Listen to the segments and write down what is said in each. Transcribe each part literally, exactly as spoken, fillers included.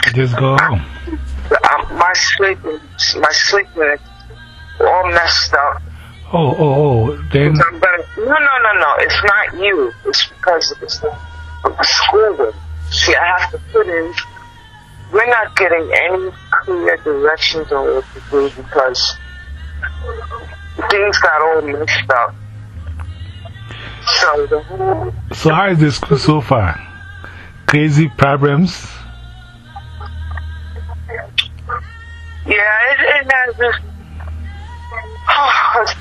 Just go home. Um, my sleeping, my sleeping, all messed up. Oh, oh, oh. Then. I'm gonna, no, no, no, no. It's not you. It's because it's of the school. See, I have to put in. We're not getting any clear directions on what to do because things got all mixed up. So, the whole. So, how is the school so far? Crazy problems? Yeah, it, it has this. Oh,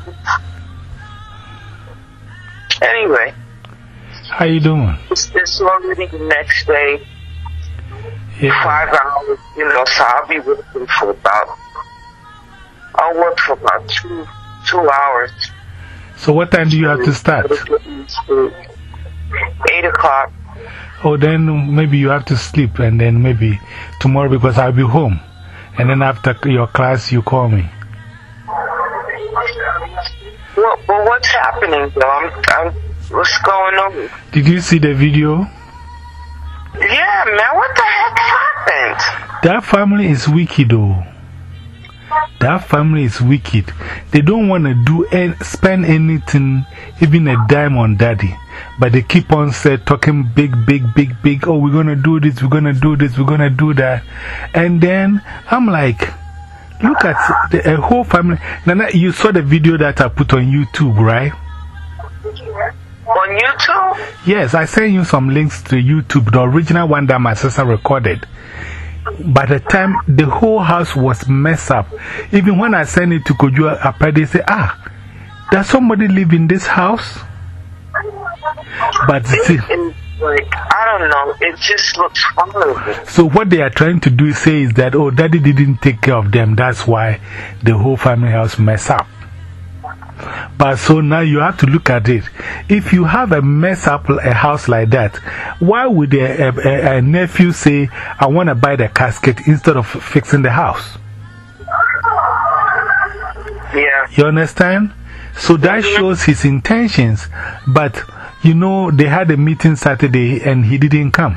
anyway. How you doing? It's, it's already the next day. Yeah. Five hours, you know, so I'll be working for about. I'll work for about two, two hours. So, what time do you have to start? Eight o'clock. Oh, then maybe you have to sleep and then maybe tomorrow because I'll be home. And then after your class, you call me. Well, well what's happening, though? I'm, I'm, what's going on? Did you see the video? Yeah, man, what the heck happened? That family is wicked, though. That family is wicked. They don't want to do any, spend anything, even a dime on daddy. But they keep on say, talking big, big, big, big. Oh, we're going to do this, we're going to do this, we're going to do that. And then I'm like, look at the a whole family. Nana, you saw the video that I put on YouTube, right? On YouTube? Yes, I sent you some links to YouTube, the original one that my sister recorded. By the time the whole house was messed up, even when I sent it to Kojo Appa, they say, ah, does somebody live in this house? But see, like, I don't know, it just looks horrible. So, what they are trying to do say is that, oh, daddy didn't take care of them, that's why the whole family house messed up. But so now you have to look at it. If you have a mess up a house like that, why would a, a, a nephew say, I want to buy the casket instead of fixing the house? Yeah. You understand? So that shows his intentions. But, you know, they had a meeting Saturday and he didn't come.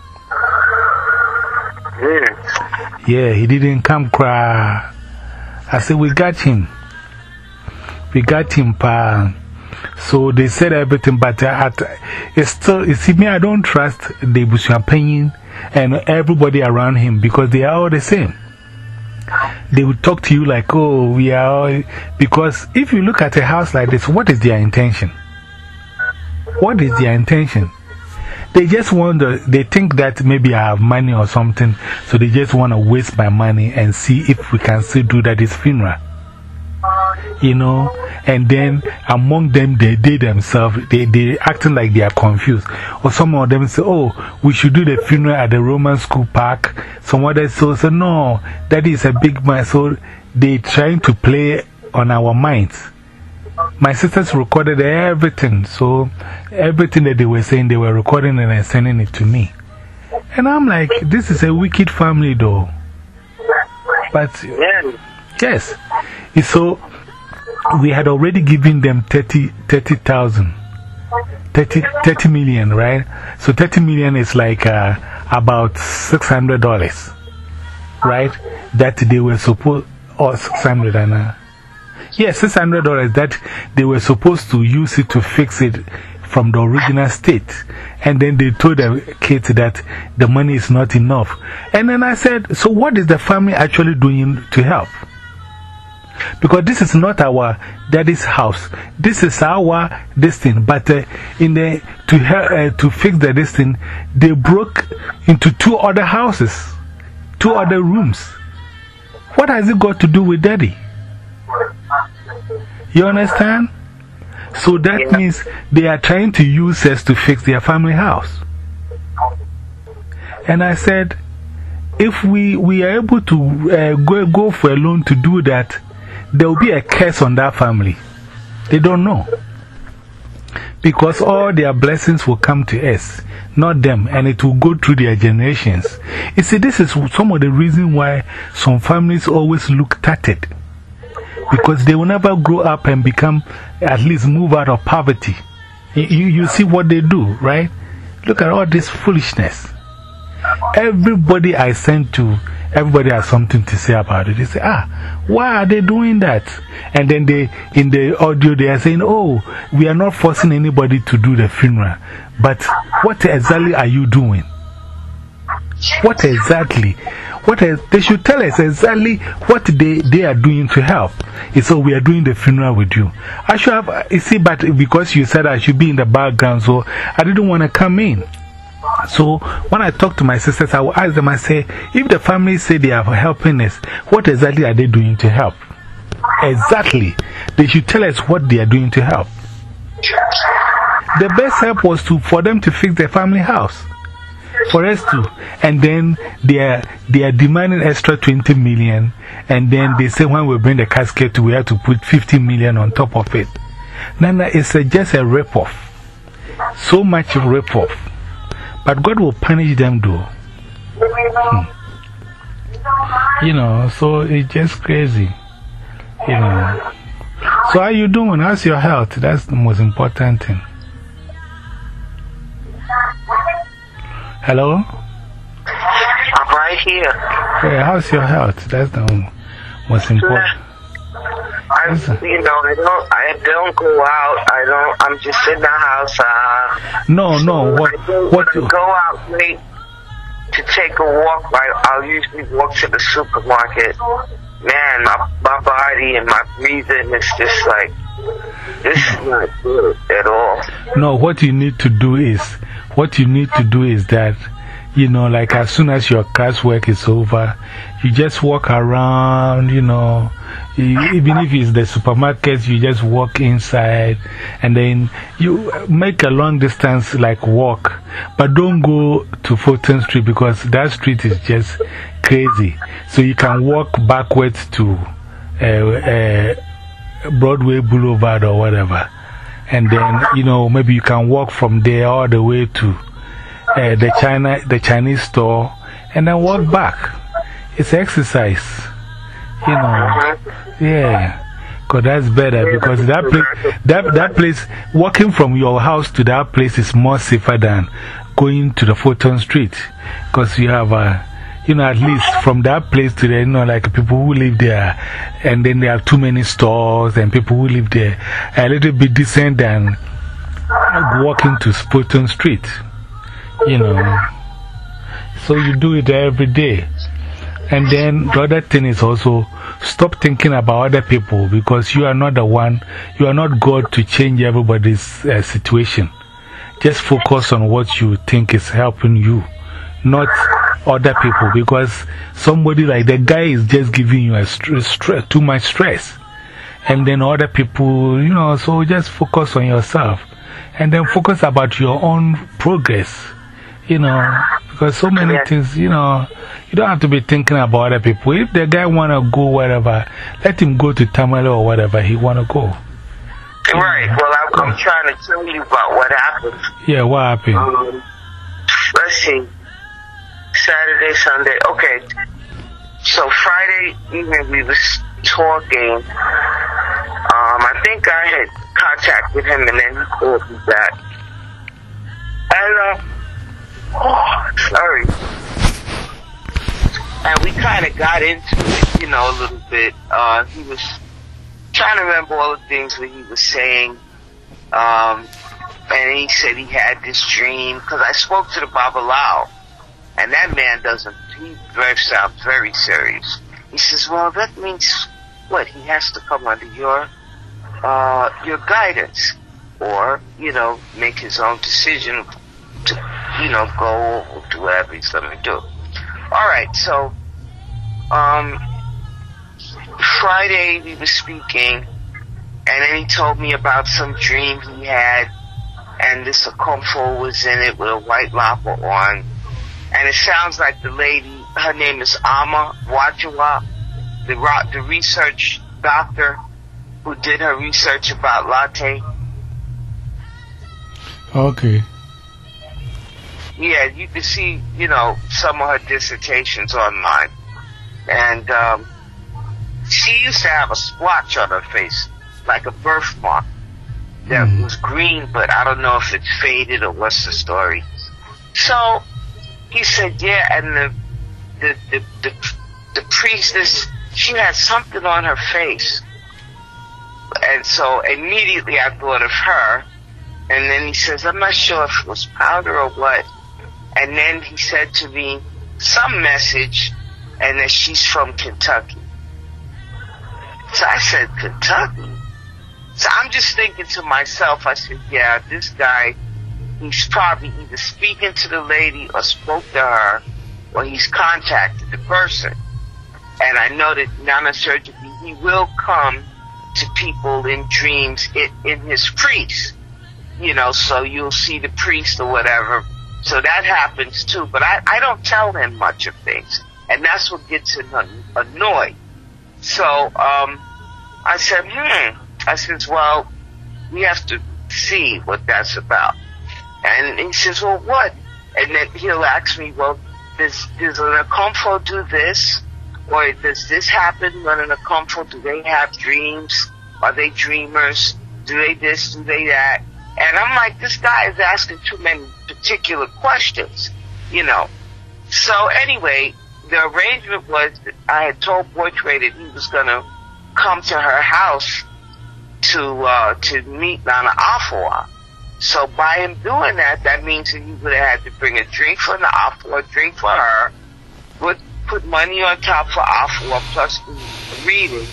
Mm. Yeah, he didn't come. Cry. I said, we got him. We got him, pa. So they said everything, but at, it's still, you see, me, I don't trust the Bushampanian and everybody around him because they are all the same. They would talk to you like, oh, we are all. Because if you look at a house like this, what is their intention? What is their intention? They just want to, they think that maybe I have money or something, so they just want to waste my money and see if we can still do that his funeral. You know, and then among them, they, they themselves, they, they acting like they are confused. Or some of them say, oh, we should do the funeral at the Roman school park. Some others say, so, no, that is a big man. So they trying to play on our minds. My sisters recorded everything. So everything that they were saying, they were recording and then sending it to me. And I'm like, this is a wicked family, though. But, yes. So, we had already given them thirty thousand, thirty, thirty million, right? So, thirty million is like uh, about six hundred dollars, right? That they were supposed, or six hundred dollars, and uh, yeah, six hundred dollars that they were supposed to use it to fix it from the original state. And then they told the kids that the money is not enough. And then I said, so what is the family actually doing to help? Because this is not our daddy's house. This is our this thing. But uh, in the, to, uh, to fix the this thing, they broke into two other houses, two other rooms. What has it got to do with daddy? You understand? So that means they are trying to use us to fix their family house. And I said, if we, we are able to uh, go, go for a loan to do that, there will be a curse on that family. They don't know. Because all their blessings will come to us, not them, and it will go through their generations. You see, this is some of the reasons why some families always look tattered. Because they will never grow up and become, at least move out of poverty. You, you see what they do, right? Look at all this foolishness. everybody I sent to, everybody has something to say about it. They say, ah, why are they doing that? And then they, in the audio, they are saying, oh, we are not forcing anybody to do the funeral. But what exactly are you doing? What exactly? What is, they should tell us exactly what they, they are doing to help. It's so we are doing the funeral with you. I should have, you see, but because you said I should be in the background, so I didn't want to come in. So when I talk to my sisters, I will ask them, I say, if the family say they are helping us, what exactly are they doing to help? Exactly. They should tell us what they are doing to help. The best help was to, for them to fix their family house. For us to, and then they are, they are demanding extra twenty million, and then they say when we bring the casket, we have to put fifty million on top of it. Nana, it's a, just a rip-off. So much rip-off. But God will punish them though. Hmm. You know, so it's just crazy. You know. So, how are you doing? How's your health? That's the most important thing. Hello? I'm right here. Yeah, how's your health? That's the most important. I, you know, I don't, I don't go out. I don't, I'm just in the house. Uh, no, no, what, what I you go out late to take a walk. I, I'll usually walk to the supermarket. Man, my, my body and my breathing is just like, this is not good at all. No, what you need to do is, what you need to do is that, you know, like as soon as your class work is over, you just walk around, you know, even if it's the supermarket, you just walk inside and then you make a long distance, like walk, but don't go to Fulton Street because that street is just crazy. So you can walk backwards to uh, uh, Broadway Boulevard or whatever. And then, you know, maybe you can walk from there all the way to uh, the, China, the Chinese store and then walk back. It's exercise, you know. Yeah, because that's better because that place, that, that place, walking from your house to that place is more safer than going to the Fulton Street because you have a. You know, at least from that place to there, you know, like people who live there, and then there are too many stores, and people who live there are a little bit decent than walking to Fulton Street, you know. So you do it every day. And then the other thing is also stop thinking about other people because you are not the one, you are not God to change everybody's uh, situation. Just focus on what you think is helping you, not other people, because somebody like the guy is just giving you a stress, stress, too much stress. And then other people, you know, so just focus on yourself and then focus about your own progress, you know, because so many things, you know, you don't have to be thinking about other people. If the guy want to go wherever, let him go to Tamale or whatever he want to go. Right. Well, I'm, I'm trying to tell you about what happened. Yeah, what happened? Um, let's see. Saturday, Sunday. Okay. So Friday evening we was talking. Um, I think I had contacted him and then he called me back. And, uh, oh, sorry. And we kind of got into it, you know, a little bit. Uh, he was trying to remember all the things that he was saying. Um, and he said he had this dream, because I spoke to the Babalawo. And that man doesn't, he very, sounds very serious. He says, well, that means what? He has to come under your, uh, your guidance. Or, you know, make his own decision to, you know, go or do whatever he's going to do. Alright, so, um, Friday we were speaking, and then he told me about some dream he had, and this Okomfo was in it with a white lapa on. And it sounds like the lady, her name is Ama Wajawa, the, the research doctor who did her research about latte. Okay. Yeah, you can see, you know, some of her dissertations online. And um, she used to have a splotch on her face, like a birthmark that mm. was green, but I don't know if it's faded or what's the story. So he said, yeah, and the, the, the, the, the priestess, she had something on her face. And so immediately I thought of her. And then he says, I'm not sure if it was powder or what. And then he said to me some message, and that she's from Kentucky. So I said, Kentucky? So I'm just thinking to myself, I said, yeah, this guy, he's probably either speaking to the lady or spoke to her, or he's contacted the person. And I know that Nana Surgery, he will come to people in dreams in, in his priest. You know, so you'll see the priest or whatever. So that happens too. But I, I don't tell him much of things. And that's what gets him annoyed. So um, I said, hmm. I says, well, we have to see what that's about. And he says, well, what? And then he'll ask me, well, does, does an Akomfo do this? Or does this happen when an Akomfo, do they have dreams? Are they dreamers? Do they this? Do they that? And I'm like, this guy is asking too many particular questions, you know. So anyway, the arrangement was that I had told Boy Trey that he was going to come to her house to uh, to meet Nana Afua. So by him doing that, that means that he would have had to bring a drink for Nana Afua, a drink for her, put, put money on top for Afua, plus the reading.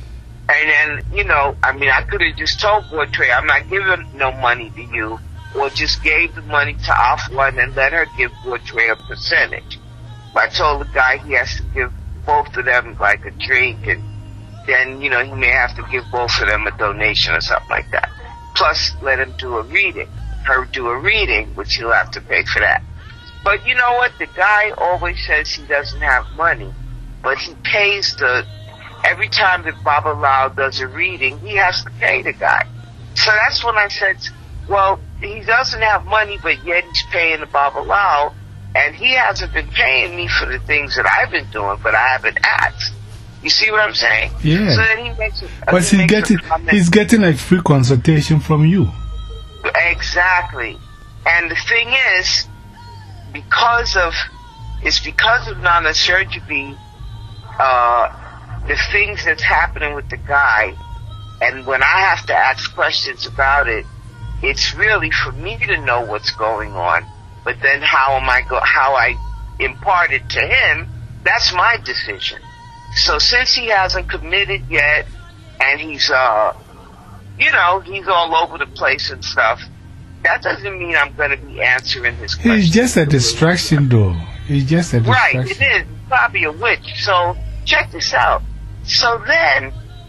And then, you know, I mean, I could have just told Boy Trey, I'm not giving no money to you, or just gave the money to Afua and then let her give Boy Trey a percentage. But I told the guy he has to give both of them like a drink, and then, you know, he may have to give both of them a donation or something like that. Plus, let him do a reading. Her do a reading, which he'll have to pay for that. But you know what? The guy always says he doesn't have money, but he pays the... Every time that Baba Lao does a reading, he has to pay the guy. So that's when I said, well, he doesn't have money, but yet he's paying the Baba Lao, and he hasn't been paying me for the things that I've been doing, but I haven't asked. You see what I'm saying? Yeah. So then he makes it. But he he's, getting, he's getting like free consultation from you. Exactly. And the thing is, because of, it's because of Nana Surgery, uh, the things that's happening with the guy, and when I have to ask questions about it, it's really for me to know what's going on. But then how am I go? How I impart it to him? That's my decision. So since he hasn't committed yet, and he's uh, you know, he's all over the place and stuff, that doesn't mean I'm going to be answering his questions. It's just a distraction, though. It's just a distraction. Right, it is. It's probably a witch. So check this out. So then,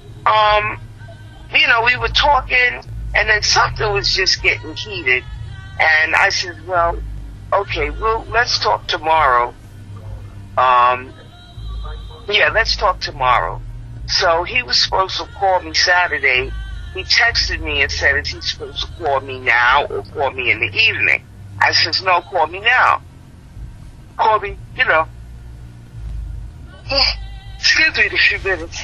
um, you know, we were talking, and then something was just getting heated, and I said, well, okay, well, let's talk tomorrow. Um, yeah, let's talk tomorrow. So he was supposed to call me Saturday. He texted me and said, is he supposed to call me now or call me in the evening? I said, no, call me now. Call me, you know. Excuse me, a few minutes.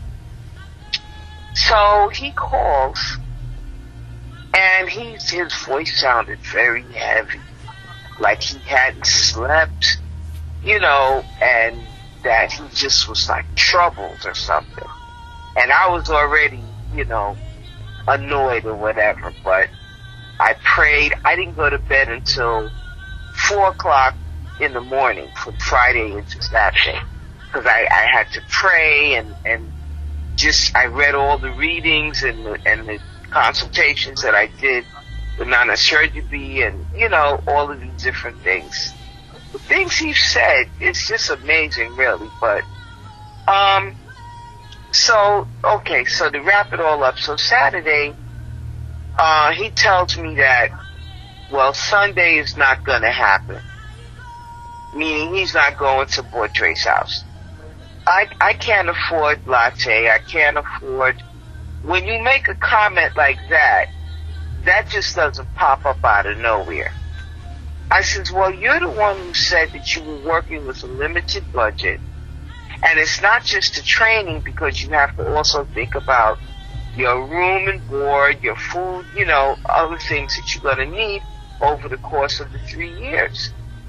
So he calls, and he's, his voice sounded very heavy, like he hadn't slept, you know, and that he just was like troubled or something. And I was already, you know, annoyed or whatever, but I prayed. I didn't go to bed until four o'clock in the morning from Friday into Saturday. Because I, I had to pray and, and just, I read all the readings and the, and the consultations that I did with Nana Surgery and, you know, all of these different things. The things he said, it's just amazing, really. But, um, so, okay, so to wrap it all up, so Saturday, uh, he tells me that, well, Sunday is not going to happen. Meaning he's not going to Boy Trey's house. I, I can't afford latte. I can't afford... When you make a comment like that, that just doesn't pop up out of nowhere. I says, well, you're the one who said that you were working with a limited budget. And it's not just the training, because you have to also think about your room and board, your food, you know, other things that you're going to need over the course of the three years.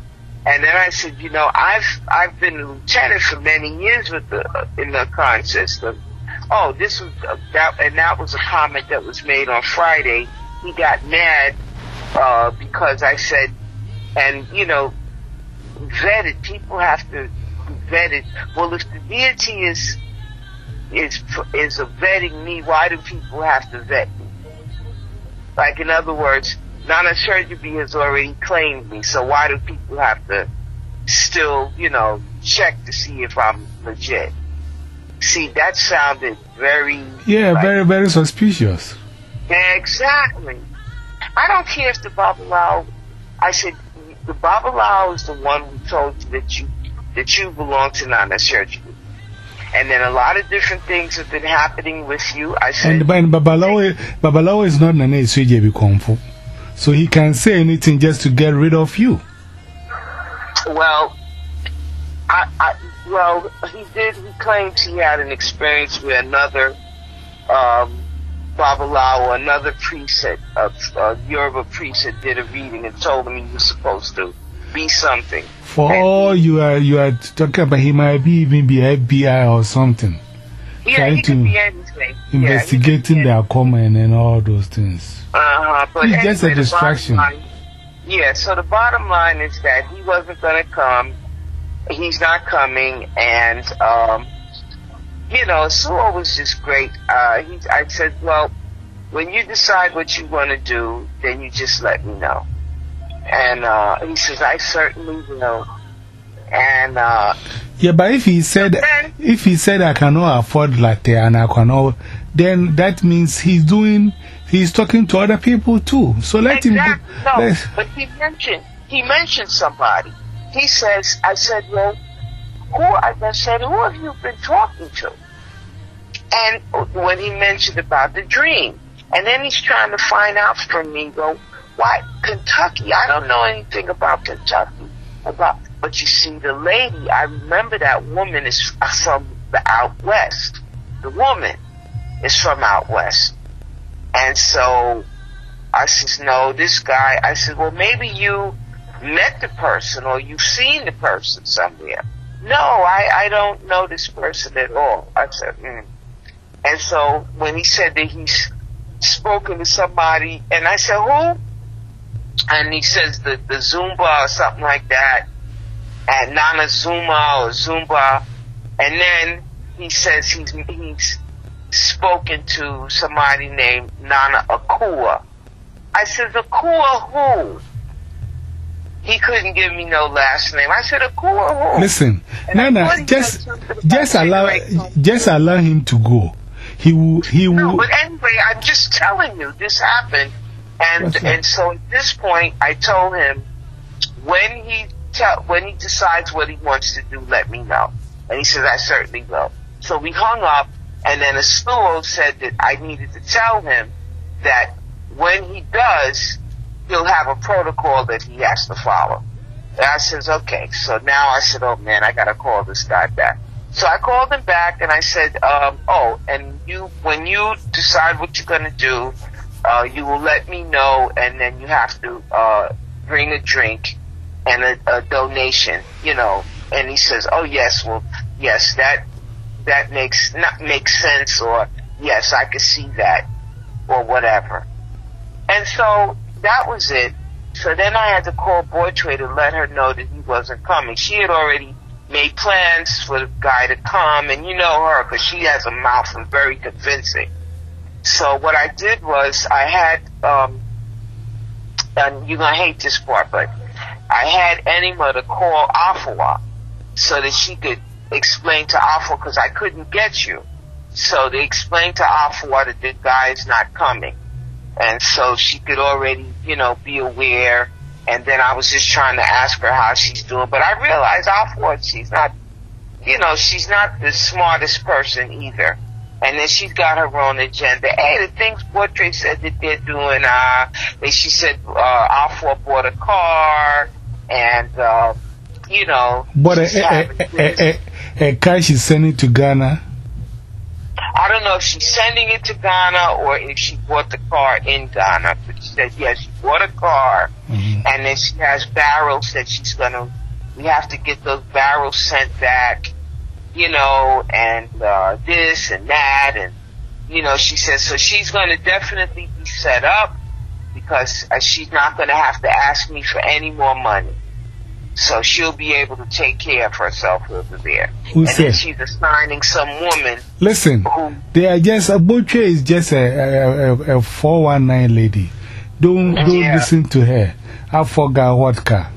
And then I said, you know, I've I've been a lieutenant for many years with the in the con system. Oh, this was uh, that, and that was a comment that was made on Friday. He got mad uh, because I said, and you know, vetted. People have to be vetted. Well, if the deity is is is vetting me, why do people have to vet me? Like, in other words, Nana Surgery has already claimed me, so why do people have to still, you know, check to see if I'm legit? See, that sounded very... Yeah, like, very, very suspicious. Exactly. I don't care if the Babalawo... I said, the Babalawo is the one who told you that you, that you belong to Nana Surgery. And then a lot of different things have been happening with you. I said... And, and Babalawo, Babalawo is not Nana Surgery Kungfu. So he can say anything just to get rid of you. Well, I, I, well, he did. He claims he had an experience where another um, Babalawo, another priest, a uh, Yoruba priest, that did a reading and told him he was supposed to be something. For and all he, you are, you are talking about, he might be even be F B I or something. Yeah, trying he to could be anything. investigating yeah, their comment and all those things. Uh-huh. But it's anyway, just a distraction. Line, yeah, so the bottom line is that he wasn't going to come. He's not coming. And, um, you know, Sewell was just great. Uh, he, I said, well, when you decide what you want to do, then you just let me know. And uh, he says, I certainly will. And, uh, yeah, but if he said, then, if he said I cannot afford latte and I cannot, then that means he's doing, he's talking to other people too. So let exactly, him. No, let, but he mentioned, he mentioned somebody. He says, I said, well, who, I said, who have you been talking to? And when he mentioned about the dream, and then he's trying to find out from me, go, why Kentucky? I don't know anything about Kentucky. About, but you see, the lady, I remember that woman is from the out west. The woman is from out west. And so I says, no, this guy, I said, well, maybe you met the person or you've seen the person somewhere. No, I, I don't know this person at all. I said, hmm. And so when he said that he's spoken to somebody, and I said, who? And he says the, the Zumba or something like that, and Nana Zuma or Zumba, and then he says he's he's spoken to somebody named Nana Akua. I said, Akua who? He couldn't give me no last name. I said, Akua who? Listen, and Nana, just just allow just allow him to go. He will. He will. No, but anyway, I'm just telling you, this happened. And and so at this point, I told him, when he tell, when he decides what he wants to do, let me know. And he says, I certainly will. So we hung up, and then Asuo said that I needed to tell him that when he does, he'll have a protocol that he has to follow. And I says, okay. So now I said, oh man, I gotta call this guy back. So I called him back, and I said, um, oh, and you, when you decide what you're gonna do, Uh, you will let me know, and then you have to uh, bring a drink and a, a donation, you know. And he says, "Oh yes, well, yes, that that makes not makes sense," or "Yes, I could see that," or whatever. And so that was it. So then I had to call Boytray to let her know that he wasn't coming. She had already made plans for the guy to come, and you know her because she has a mouth and very convincing. So what I did was I had, um, and you're going to hate this part, but I had Enima to call Afua so that she could explain to Afua, because I couldn't get you. So they explained to Afua that the guy is not coming. And so she could already, you know, be aware. And then I was just trying to ask her how she's doing. But I realized Afua, she's not, you know, she's not the smartest person either. And then she's got her own agenda. Hey, the things Boytray said that they're doing, uh, they, she said, uh, Afua bought a car, and, uh, you know. But a, a, a, a, a car she's sending to Ghana? I don't know if she's sending it to Ghana or if she bought the car in Ghana. But she said, yes, she bought a car, mm-hmm. and then she has barrels that she's going to we have to get those barrels sent back, you know, and uh, this and that. And, you know, she says, so she's going to definitely be set up because uh, she's not going to have to ask me for any more money. So she'll be able to take care of herself over there. Who and said? then she's assigning some woman. Listen, who, they are just, a butcher is just a, a, a, a four one nine lady. Don't, don't yeah. listen to her. I forgot what car.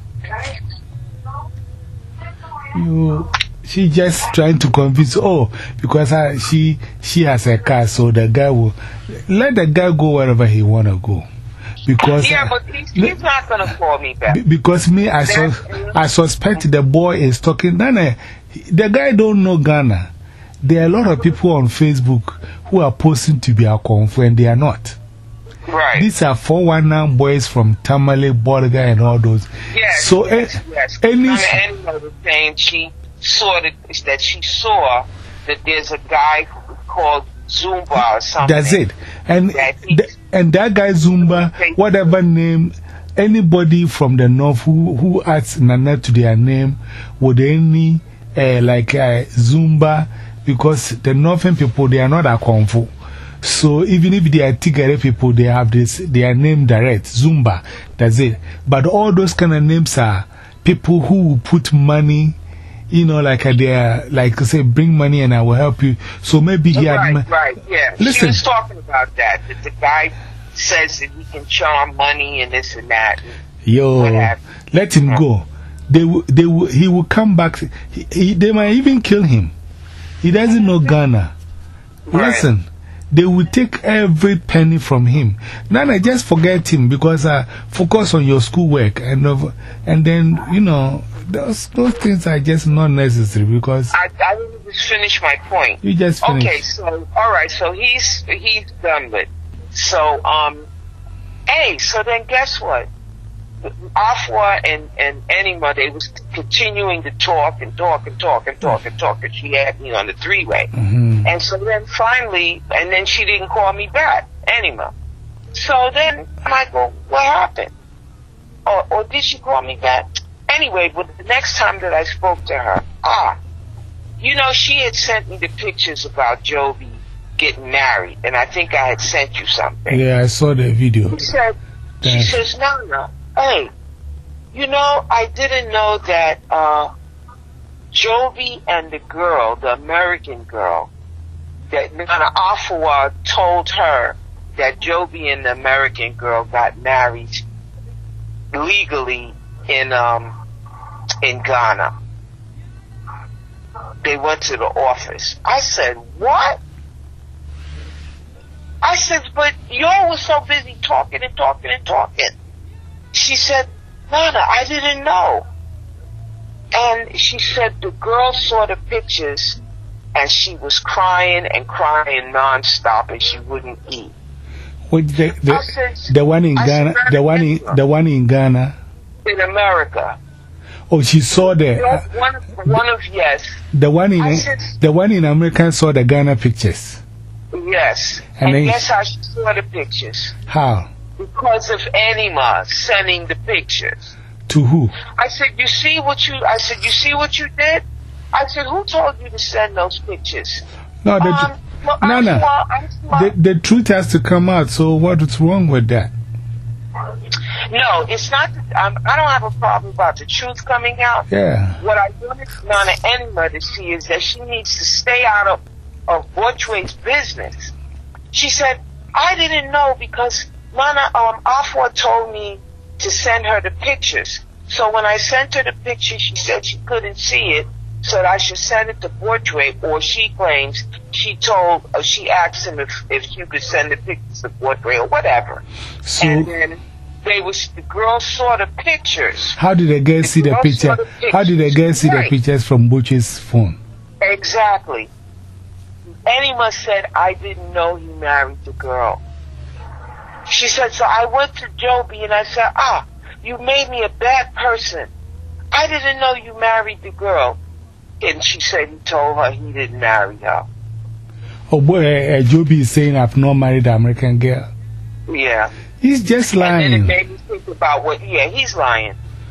You, she just trying to convince, oh, because I, she, she has a car, so the guy will, let the guy go wherever he want to go. Because, yeah, but he's, he's not going to call me back. Because me, I, sus I suspect the boy is talking. Nana, the guy don't know Ghana. There are a lot of people on Facebook who are posting to be our confu, and they are not. Right. These are four one nine boys from Tamale, Borga, and all those. Yes. So, yes, eh, yes. any. Anna was saying she saw that, that she saw that there's a guy called Zumba or something. That's it. And, that th and that guy Zumba, whatever name, anybody from the north who, who adds Nana to their name with any uh, like uh, Zumba, because the northern people, they are not a Kung Fu. So even if they are Tigare people, they have this, their name direct, Zumba. That's it. But all those kind of names are people who put money. You know, like uh, they are, like say, bring money and I will help you. So maybe he right, had. Right, yeah. Listen. She was talking about that. That the guy says that he can charm money and this and that. And Yo, let him go. They will, they will, he will come back. He, he, they might even kill him. He doesn't know Ghana. Right. Listen, they will take every penny from him. Nana, just forget him because uh, focus on your schoolwork. And, uh, and then, you know. Those, those things are just not necessary because I, I didn't just finish my point. You just finished. Okay, so all right, so he's he's done with. So um, hey, so then guess what? Afua and and Enima, they was continuing to talk and talk and talk and talk and talk, and she had me on the three way. Mm-hmm. And so then finally, and then she didn't call me back, Enima. So then Michael, what happened? Or or did she call me back? Anyway, but the next time that I spoke to her, ah, you know, she had sent me the pictures about Jovi getting married, and I think I had sent you something. Yeah, I saw the video. She said, she says, Nana, hey, you know, I didn't know that uh, Jovi and the girl, the American girl, that Nana Afua told her that Jovi and the American girl got married legally in um in Ghana. They went to the office. I said, what? I said, but y'all was so busy talking and talking and talking. She said, Nana, I didn't know. And she said the girl saw the pictures and she was crying and crying nonstop and she wouldn't eat. What, the, the, said, the one in I Ghana, said, the one in, the one in Ghana? In America. Oh, she saw the. Uh, one, one of, yes. The one in, said, the one in America saw the Ghana pictures. Yes. And, and then, guess how she saw the pictures? How? Because of Enima sending the pictures. To who? I said, you see what you, I said, you see what you did? I said, who told you to send those pictures? No, the, um, well, no, no. Smart, smart. The, the truth has to come out, so what's wrong with that? No, it's not. Um, I don't have a problem about the truth coming out. Yeah. What I wanted Nana Enima to see is that she needs to stay out of, of Borchway's business. She said, I didn't know because Nana um, Afua told me to send her the pictures. So when I sent her the pictures, she said she couldn't see it, so that I should send it to Borchway, or she claims she told, or she asked him if, if you could send the pictures to Borchway or whatever. So, and then they was, the girl saw the pictures. How did the girl the see girl the picture? the pictures? How did the girl see right. the pictures from Butch's phone? Exactly. Enima said, I didn't know he married the girl. She said, so I went to Jovi and I said, ah, you made me a bad person. I didn't know you married the girl. And she said he told her he didn't marry her. Oh boy, uh, Jovi is saying I've not married an American girl. Yeah. He's just lying. And then it made me think about what, yeah, he's lying.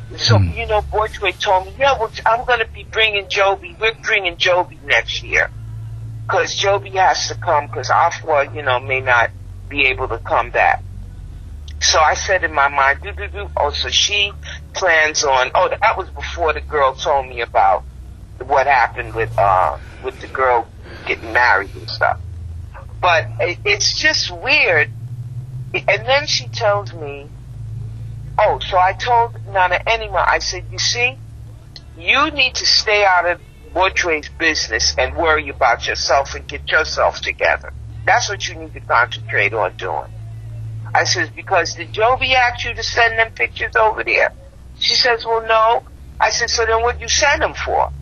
So, mm. you know, Boytway told me, yeah, well, I'm going to be bringing Joby. We're bringing Joby next year. Because Joby has to come, because Afua, you know, may not be able to come back. So I said in my mind, do, do, do. Oh, so she plans on, oh, that was before the girl told me about what happened with, uh, with the girl getting married and stuff. But it, it's just weird. And then she tells me, oh, so I told Nana Enima, I said, you see, you need to stay out of Boytway's business and worry about yourself and get yourself together. That's what you need to concentrate on doing. I says, because did Joby ask you to send them pictures over there? She says, well, no. I said, so then what you send them for?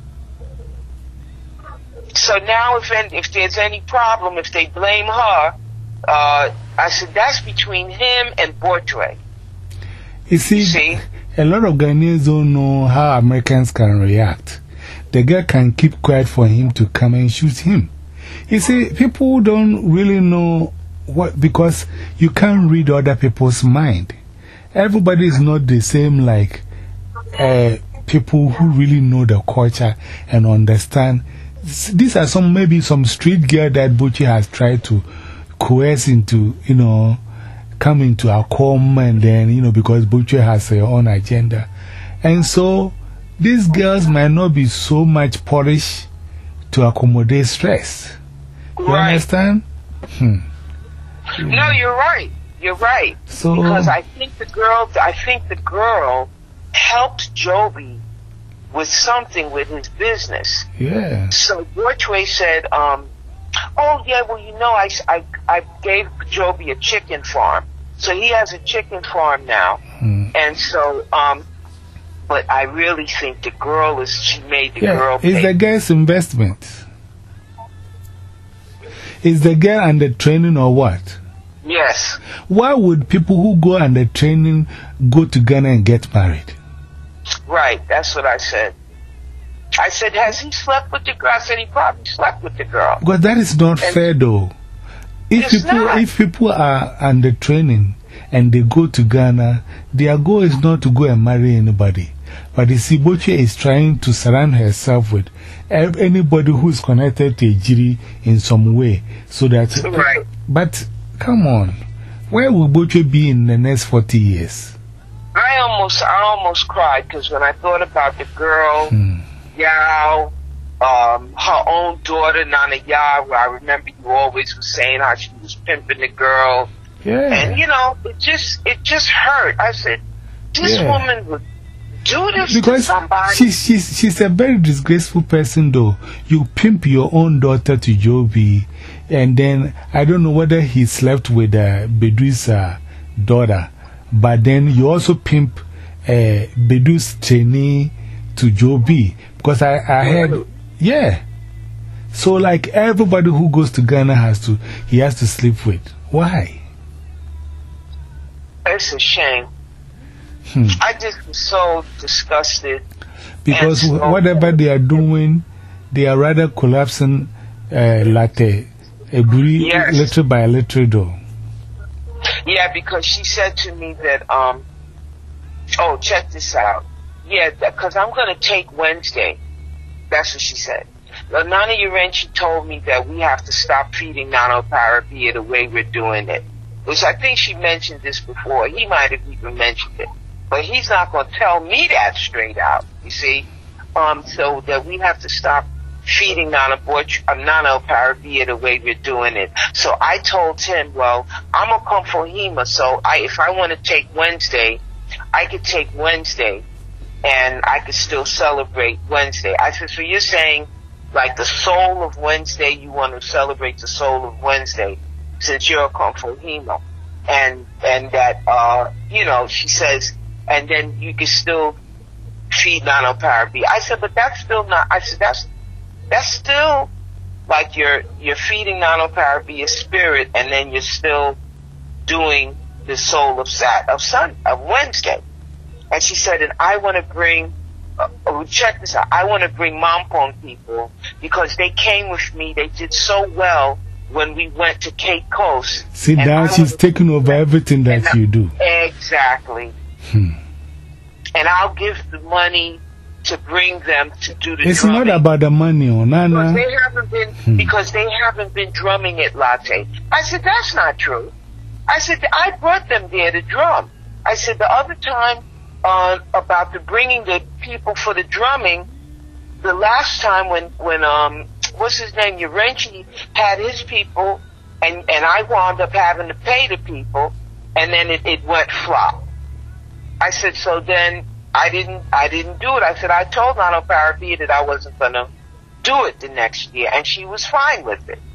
So now if if there's any problem, if they blame her, uh, I said, that's between him and Boytway. You see, see, a lot of Ghanaians don't know how Americans can react. The girl can keep quiet for him to come and shoot him. You see, people don't really know what, because you can't read other people's mind. Everybody is not the same like uh, people who really know the culture and understand. These are some, maybe some street girl that Buchi has tried to coerce into, you know, come into our com, and then, you know, because Buchi has her own agenda. And so, these girls might not be so much polished to accommodate stress. You right. understand? Hmm. No, you're right. You're right. So, because I think the girl, I think the girl helped Joby with something with his business. Yeah. So Boytway said, um, oh, yeah, well, you know, I, I, I gave Joby a chicken farm. So he has a chicken farm now. Hmm. And so, um, but I really think the girl is, she made the yeah, girl it's pay. the girl's investment. Is the girl under training or what? Yes. Why would people who go under training go to Ghana and get married? Right, that's what I said. I said, has he slept with the girl? I said, he probably slept with the girl. Because that is not and fair though. If people, not. if people are under training and they go to Ghana, their goal is not to go and marry anybody. But you see, Bochi is trying to surround herself with anybody who is connected to Ejiri in some way. So that, right. But come on, where will Bochi be in the next forty years? I almost, I almost cried because when I thought about the girl, hmm. Yao, um, her own daughter, Nana Yao, I remember you always was saying how she was pimping the girl. Yeah. And, you know, it just, it just hurt. I said, this yeah. woman would do this because to somebody. She, she's, she's a very disgraceful person, though. You pimp your own daughter to Joby, and then I don't know whether he slept with uh, Bedu's uh, daughter, but then you also pimp uh, Bedu's trainee to Joby. Because I, I heard, yeah. So, like, everybody who goes to Ghana has to, he has to sleep with. Why? It's a shame. Hmm. I just was so disgusted. Because so whatever they are doing, they are rather collapsing uh, like a, a breed, yes. little by little, though. Yeah, because she said to me that, um, oh, check this out. Yeah, because I'm going to take Wednesday. That's what she said. Nana Urenchi told me that we have to stop feeding Nano Parabia the way we're doing it. Which I think she mentioned this before. He might have even mentioned it. But he's not going to tell me that straight out, you see. Um, so that we have to stop feeding Nano Parabia the way we're doing it. So I told him, well, I'm going to come for Hema. So I, if I want to take Wednesday, I could take Wednesday. And I could still celebrate Wednesday. I said, so you're saying, like, the soul of Wednesday, you want to celebrate the soul of Wednesday, since you're a Kung Fu Hemo. And, and that, uh, you know, she says, and then you can still feed Nano Parabia. I said, but that's still not, I said, that's, that's still, like, you're, you're feeding Nano Parabia spirit, and then you're still doing the soul of Sat, of Sun, of Wednesday. And she said, and I want to bring, uh, oh, check this out, I want to bring Mampong people because they came with me, they did so well when we went to Cape Coast. See, now she's taking over everything that you do. Exactly. Hmm. and I'll give the money to bring them to do the it's drumming. It's not about the money, oh, Nana. Because they haven't been, hmm. because they haven't been drumming at Latte. I said, that's not true. I said, I brought them there to drum. I said, the other time, uh, about the bringing the people for the drumming, the last time when, when, um, what's his name, Urenchi had his people, and, and I wound up having to pay the people, and then it, it went flop. I said, so then, I didn't, I didn't do it. I said, I told Nana Parabia that I wasn't gonna do it the next year, and she was fine with it.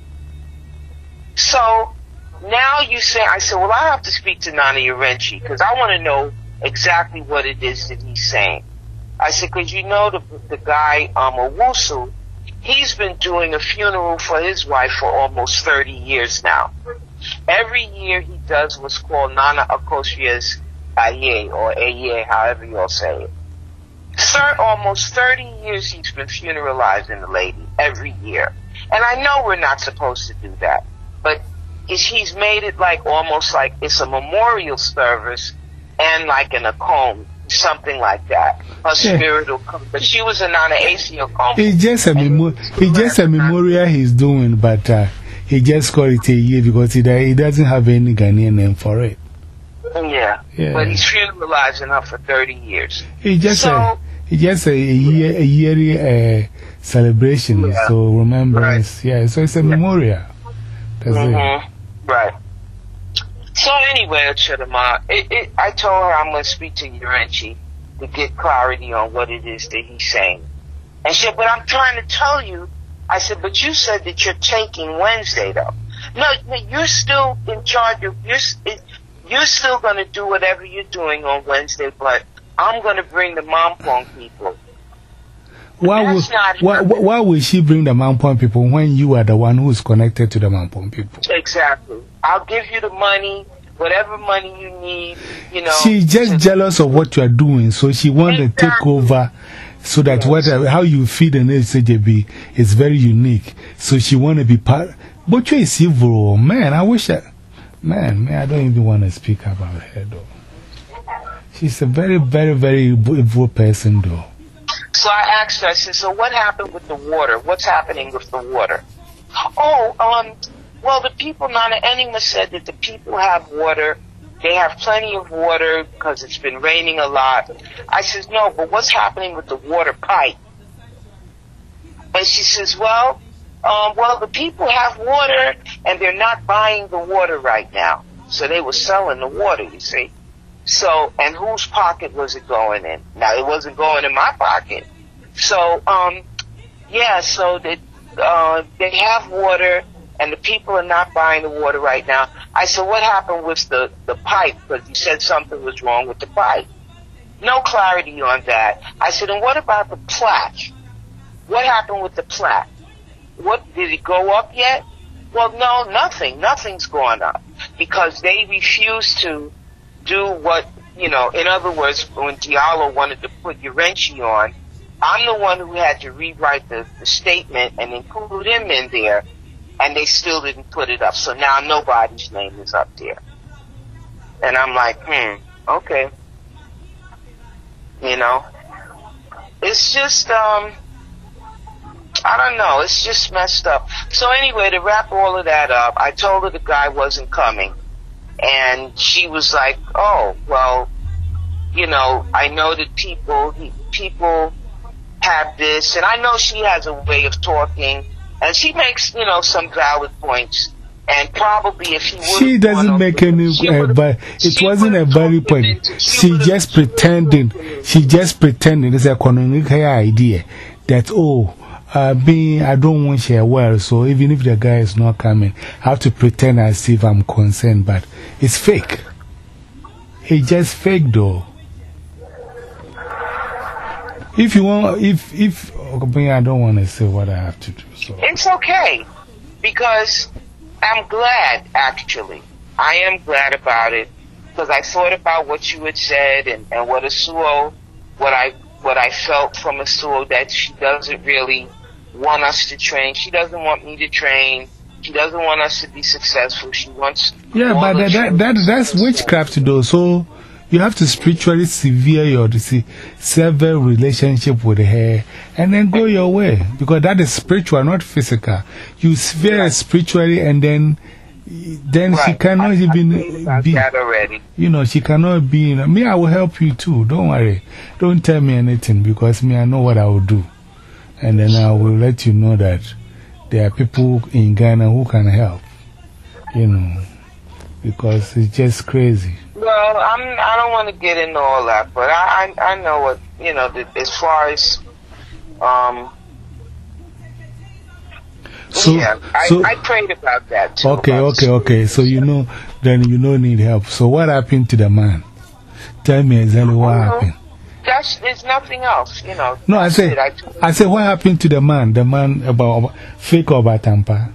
So, now you say, I said, well, I have to speak to Nana Urenchi, because I want to know exactly what it is that he's saying. I said, because you know the, the guy, um, Owusu, he's been doing a funeral for his wife for almost thirty years now. Every year he does what's called Nana Akoshia's Aye, or Aye, however you all say it. Thir- almost thirty years he's been funeralizing the lady every year. And I know we're not supposed to do that, but he's made it like almost like it's a memorial service and like an Akom, something like that. Her yeah. spirit will come. But she was a Nana Asia Akom. It's just a, memo- it's just a memorial he's doing, but uh, he just called it a year because he, he doesn't have any Ghanaian name for it. Yeah, yeah. But he's funeralizing her for thirty years. It's just, so, a, it's just a, year, a yearly uh, celebration, yeah. so remembrance. Right. Yeah, so it's a yeah. memorial. That's mm-hmm. it. Right. So anyway, Chidama, it, it, I told her I'm going to speak to Urenchi to get clarity on what it is that he's saying. And she said, but I'm trying to tell you. I said, but you said that you're taking Wednesday, though. No, you're still in charge of, you're, you're still going to do whatever you're doing on Wednesday, but I'm going to bring the Mampong people. Why would, why, why would she bring the Mampong people when you are the one who is connected to the Mampong people? Exactly. I'll give you the money, whatever money you need, you know. She's just jealous of what you are doing, so she wants exactly. to take over so that yes. whatever, how you feed an S J B is very unique. So she wants to be part. But you is evil, man. I wish I, man, man, I don't even want to speak about her, though. She's a very, very, very evil person, though. So I asked her, I said, so what happened with the water? What's happening with the water? Oh, um, well, the people, Nana Enigma said that the people have water. They have plenty of water because it's been raining a lot. I said, no, but what's happening with the water pipe? And she says, well, um, well, the people have water and they're not buying the water right now. So they were selling the water, you see. So, and whose pocket was it going in? Now, it wasn't going in my pocket. So, um, yeah, so that, uh, they have water and the people are not buying the water right now. I said, what happened with the, the pipe? Because you said something was wrong with the pipe. No clarity on that. I said, and what about the plaque? What happened with the plaque? What, did it go up yet? Well, no, nothing. Nothing's gone up because they refused to do what, you know, in other words, when Diallo wanted to put Urenchi on, I'm the one who had to rewrite the, the statement and include him in there, and they still didn't put it up. So now nobody's name is up there. And I'm like, hmm, okay. You know, it's just, um, I don't know, it's just messed up. So anyway, to wrap all of that up, I told her the guy wasn't coming. And she was like, oh, well, you know, I know that people, people have this, and I know she has a way of talking, and she makes, you know, some valid points. And probably if he would, she doesn't make any, uh, but it wasn't a valid point. She just pretending, she just pretending. It's a economic idea that, oh, Uh, being, I don't want share well, so even if the guy is not coming, I have to pretend as if I'm concerned, but it's fake. It's just fake, though. If you want, if, if, I don't want to say what I have to do, so. It's okay, because I'm glad, actually. I am glad about it, because I thought about what you had said and, and what Asuo, what I, what I felt from Asuo, that she doesn't really want us to train. She doesn't want me to train. She doesn't want us to be successful. She wants. Yeah, but that, that, that that's witchcraft, though. So You have to spiritually severe your sever relationship with her and then go your way. Because that is spiritual, not physical. You sever spiritually and then, then right. she cannot I, even I be. That already. You know, she cannot be. Me, I will help you too. Don't worry. Don't tell me anything because me, I know what I will do. And then I will let you know that there are people in Ghana who can help. You know, because it's just crazy. Well, I'm, I don't want to get into all that, but I, I, I know what, you know, the, as far as, um, so, yeah, I, so, I prayed about that too. Okay, about okay, okay. So you know, then you don't need help. So what happened to the man? Tell me exactly what mm-hmm. happened. That's, there's nothing else, you know. No, I say, I, I say, what happened to the man? The man about, about fake or about Tampa?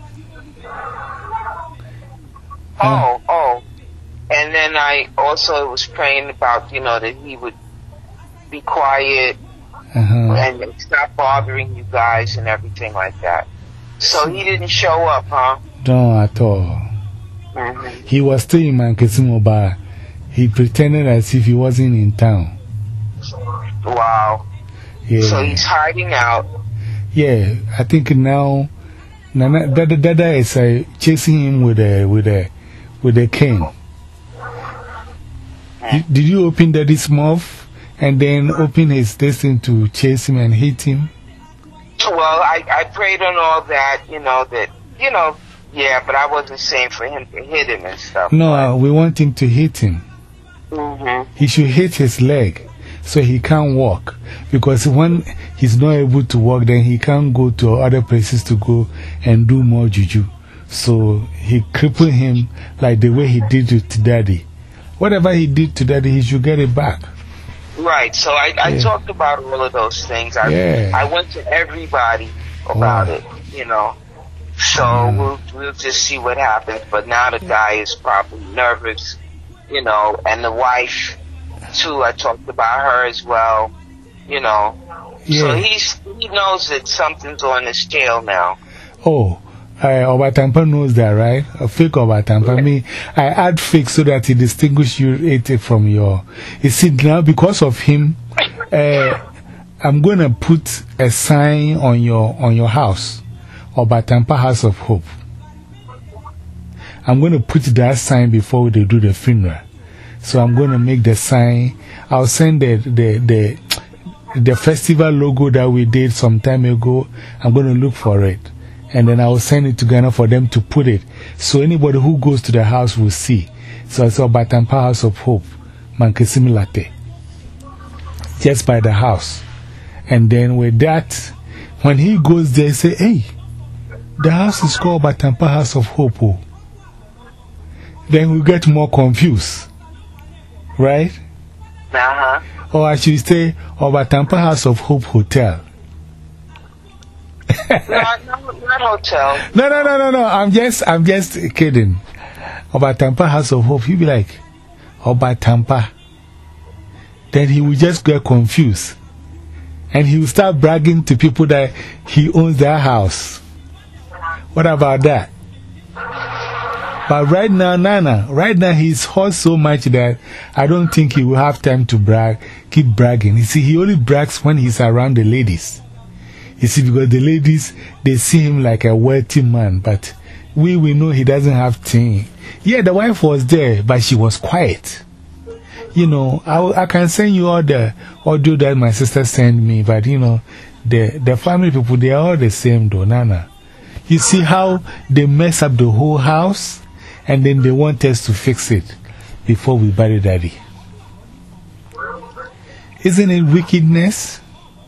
Oh, uh, oh. And then I also was praying about, you know, that he would be quiet uh-huh. and stop bothering you guys and everything like that. So he didn't show up, huh? No, at all. Mm-hmm. He was still in Mankesimo, but he pretended as if he wasn't in town. Wow. Yeah. So he's hiding out. Yeah, I think now Nana, Dada, Dada is uh, chasing him with a, with a, with a cane. Did, did you open Daddy's mouth and then open his destiny to chase him and hit him? Well, I, I prayed on all that, you know, that, you know, yeah, but I wasn't saying for him to hit him and stuff. No, uh, we want him to hit him. Mm-hmm. He should hit his leg so he can't walk. Because when he's not able to walk, then he can't go to other places to go and do more juju. So he crippled him like the way he did to Daddy. Whatever he did to Daddy, he should get it back. Right, so I, I yeah. talked about all of those things. I, yeah. I went to everybody about wow. it, you know. So mm. we'll, we'll just see what happens. But now the guy is probably nervous, you know, and the wife, too, I talked about her as well, you know. Yeah. So he's, he knows that something's on his tail now. Oh. Uh, Obatampa knows that, right? A fake Obatampa. Yeah. Me, I add fake so that he distinguishes you it from your. You see, now because of him, uh, I'm going to put a sign on your, on your house, Obatampa House of Hope. I'm going to put that sign before they do the funeral. So I'm going to make the sign. I'll send the, the, the, the festival logo that we did some time ago. I'm going to look for it. And then I will send it to Ghana for them to put it. So anybody who goes to the house will see. So I saw Batampa House of Hope, Mankesimi Latte. Just by the house. And then with that, when he goes there, say, hey, the house is called Batampa House of Hope. Oh. Then we get more confused. Right? Uh-huh. Or I should say, or Batampa House of Hope Hotel. not, not, not hotel. No, no, no, no, no. I'm just, I'm just kidding. Obatampa House of Hope. He'll be like, Obatampa. Then he will just get confused. And he will start bragging to people that he owns their house. What about that? But right now, Nana, right now he's hot so much that I don't think he will have time to brag, keep bragging. You see, he only brags when he's around the ladies. You see, because the ladies, they see him like a wealthy man, but we, we know he doesn't have thing. Yeah, the wife was there, but she was quiet. You know, I, I can send you all the audio that my sister sent me, but you know, the, the family people, they are all the same though, Nana. You see how they mess up the whole house, and then they want us to fix it before we bury Daddy. Isn't it wickedness?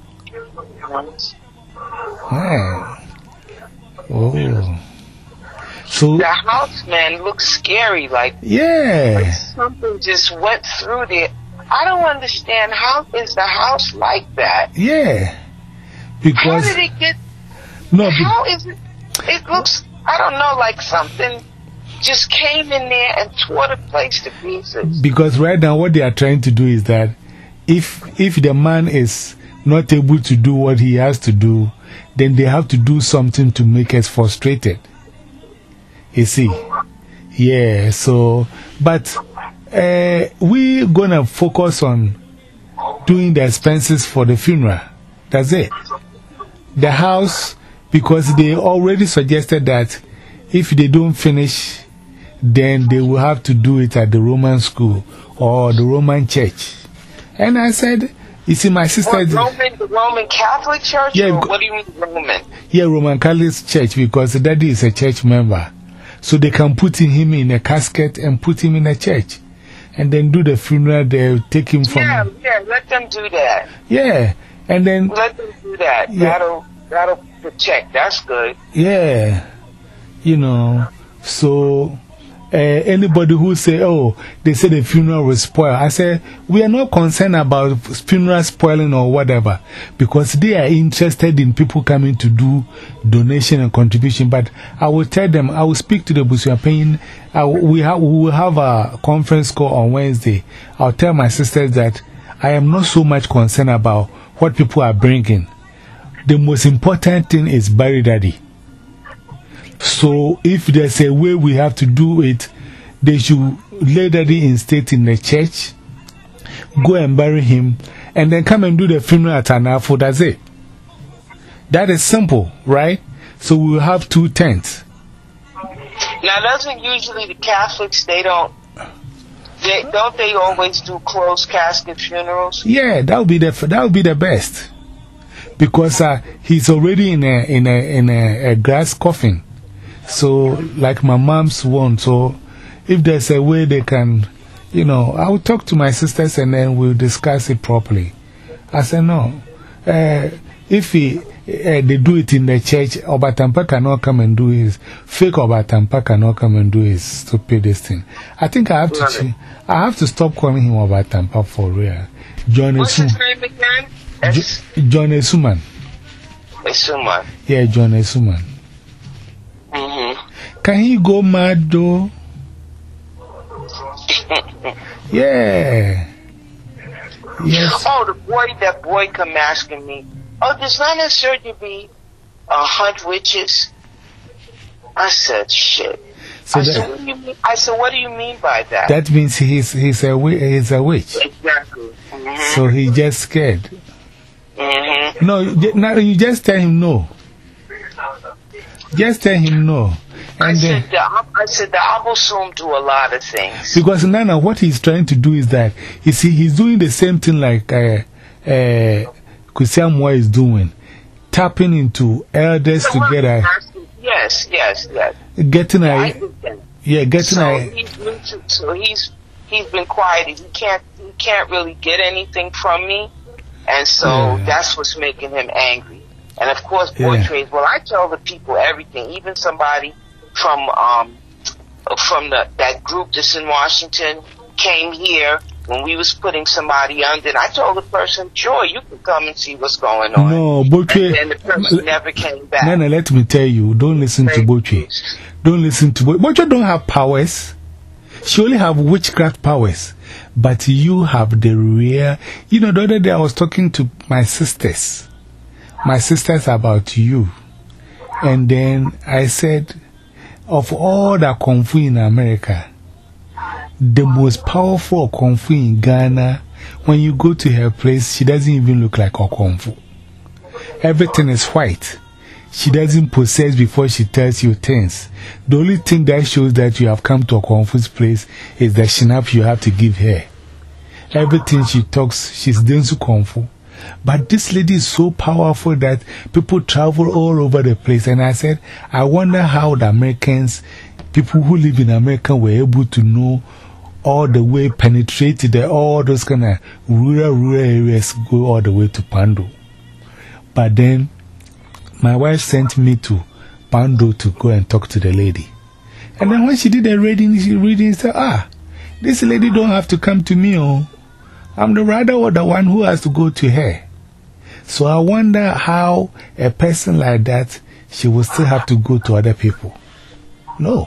Man. Oh. So, the house, man, looks scary. Like, yeah. Like something just went through there. I don't understand. How is the house like that? Yeah. Because. How did it get. No, how is it? It looks, I don't know, like something just came in there and tore the place to pieces. Because right now, what they are trying to do is that if, if the man is not able to do what he has to do, then they have to do something to make us frustrated. You see? Yeah, so, but uh, we're gonna focus on doing the expenses for the funeral. That's it. The house, because they already suggested that if they don't finish, then they will have to do it at the Roman school or the Roman church. And I said, you see, my sister. Well, Roman, the Roman Catholic Church? Yeah, or what do you mean Roman? Yeah, Roman Catholic Church, because daddy is a church member. So they can put him in a casket and put him in a church. And then do the funeral, they'll take him from. Yeah, yeah, let them do that. Yeah, and then. Let them do that. Yeah. That'll, that'll protect. That's good. Yeah, you know, so. Uh, anybody who say, oh, they say the funeral will spoil. I say, we are not concerned about funeral spoiling or whatever, because they are interested in people coming to do donation and contribution. But I will tell them, I will speak to the Busuapin. We, ha we will have a conference call on Wednesday. I'll tell my sisters that I am not so much concerned about what people are bringing. The most important thing is bury daddy. So, if there's a way we have to do it, they should lay daddy in state in the church, go and bury him, and then come and do the funeral at Anafo. That's it. That is simple, right? So, we'll have two tents. Now, doesn't usually the Catholics, they don't, they, don't they always do closed casket funerals? Yeah, that would be the, that would be the best. Because uh, he's already in a, in a, in a, a grass coffin. So, like my mom's one, so if there's a way they can, you know, I will talk to my sisters and then we'll discuss it properly. I said, no, uh, if he, uh, they do it in the church, Obatampa cannot come and do his, fake Obatampa cannot come and do his stupidest thing. I think I have to, I have to stop calling him Obatampa for real. John What's his name again? S John Esuman. Esuman. Yeah, John Esuman. Mm-hmm. Can he go mad though? Yeah. Yes. Oh, the boy, that boy come asking me, oh, does not necessarily be uh, hunt witches? I said, shit. So I, that, said, what do you mean? I said, what do you mean by that? That means he's, he's, a, he's a witch. Exactly. Mm-hmm. So he's just scared. Mm-hmm. No, no, you just tell him no. Just tell him no. And I, then, said the, I said the Abosom do a lot of things. Because Nana, what he's trying to do is that, you see, he's doing the same thing like uh, uh, Kusiamwa is doing. Tapping into elders so together. Yes, yes, yes. Getting yeah, a. Yeah, getting so a. He's, so he's, he's been quiet. He can't, he can't really get anything from me. And so yeah. that's what's making him angry. And of course, boy yeah. trades. Well, I tell the people everything. Even somebody from um from the that group that's in Washington came here when we was putting somebody under. And I told the person, "Sure, you can come and see what's going on." No, Boche. And the person never came back. Nana, let me tell you, don't listen to Boche. Don't listen to Boche. Boche don't have powers. She only have witchcraft powers. But you have the real. You know, the other day I was talking to my sisters. My sisters about you. And then I said, of all the Kung Fu in America, the most powerful Kung Fu in Ghana, when you go to her place, she doesn't even look like a Kung Fu. Everything is white. She doesn't possess before she tells you things. The only thing that shows that you have come to a Kung Fu's place is the shinap you have to give her. Everything she talks, she's Densu Kung Fu. But this lady is so powerful that people travel all over the place. And I said, I wonder how the Americans, people who live in America, were able to know all the way, penetrate the, all those kind of rural, rural areas, go all the way to Pando. But then, my wife sent me to Pando to go and talk to the lady. And then when she did the reading, she reading said, ah, this lady don't have to come to me, oh. I'm the rather the one who has to go to her. So I wonder how a person like that, she will still have to go to other people. No.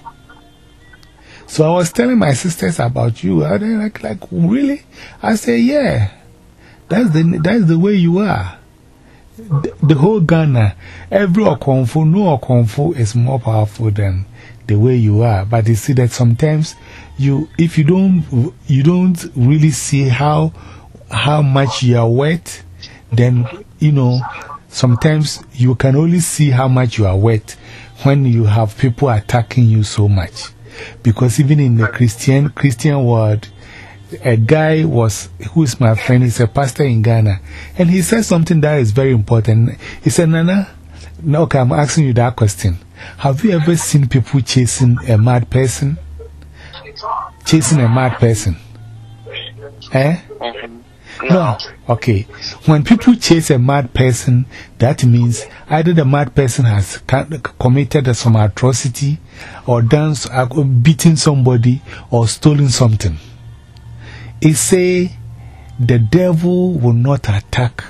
So I was telling my sisters about you. Are they like, like, really? I say, yeah. That's the, that's the way you are. The, the whole Ghana, every Okonfu, no Okonfu is more powerful than the way you are. But you see that sometimes you, if you don't, you don't really see how, how much you are worth, then, you know, sometimes you can only see how much you are worth when you have people attacking you so much. Because even in the Christian, Christian world, a guy was, who is my friend, he's a pastor in Ghana, and he said something that is very important. He said, Nana, no, okay, I'm asking you that question. Have you ever seen people chasing a mad person? Chasing a mad person? Eh? No. Okay. When people chase a mad person, that means either the mad person has committed some atrocity, or done, beaten somebody, or stolen something. It say the devil will not attack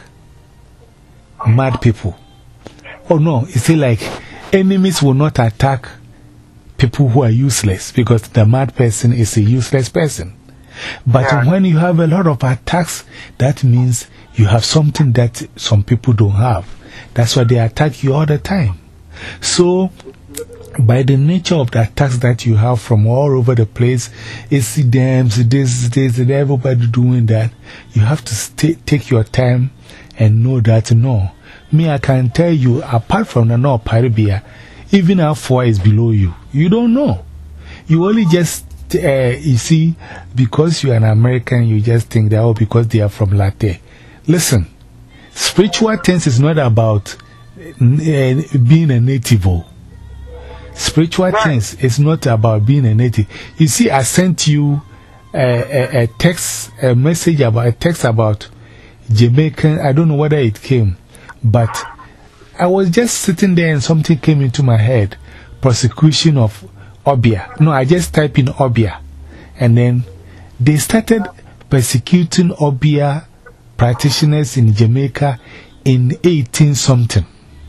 mad people. Oh no, it say like enemies will not attack people who are useless, because the mad person is a useless person. But yeah. when you have a lot of attacks, that means you have something that some people don't have. That's why they attack you all the time. So, by the nature of the attacks that you have from all over the place, it's them, this, this, and everybody doing that, you have to stay, take your time and know that, no. Me, I can tell you, apart from the North Paribia, even our four is below you. You don't know. You only just, uh, you see, because you're an American, you just think that, oh, because they are from Latte. Listen, spiritual things is not about uh, being a native. Spiritual right. things is not about being a native. You see, I sent you a, a, a text, a message about, a text about Jamaican. I don't know whether it came, but I was just sitting there and something came into my head. Prosecution of Obia. No, I just typed in Obia. And then they started persecuting Obia practitioners in Jamaica in eighteen something.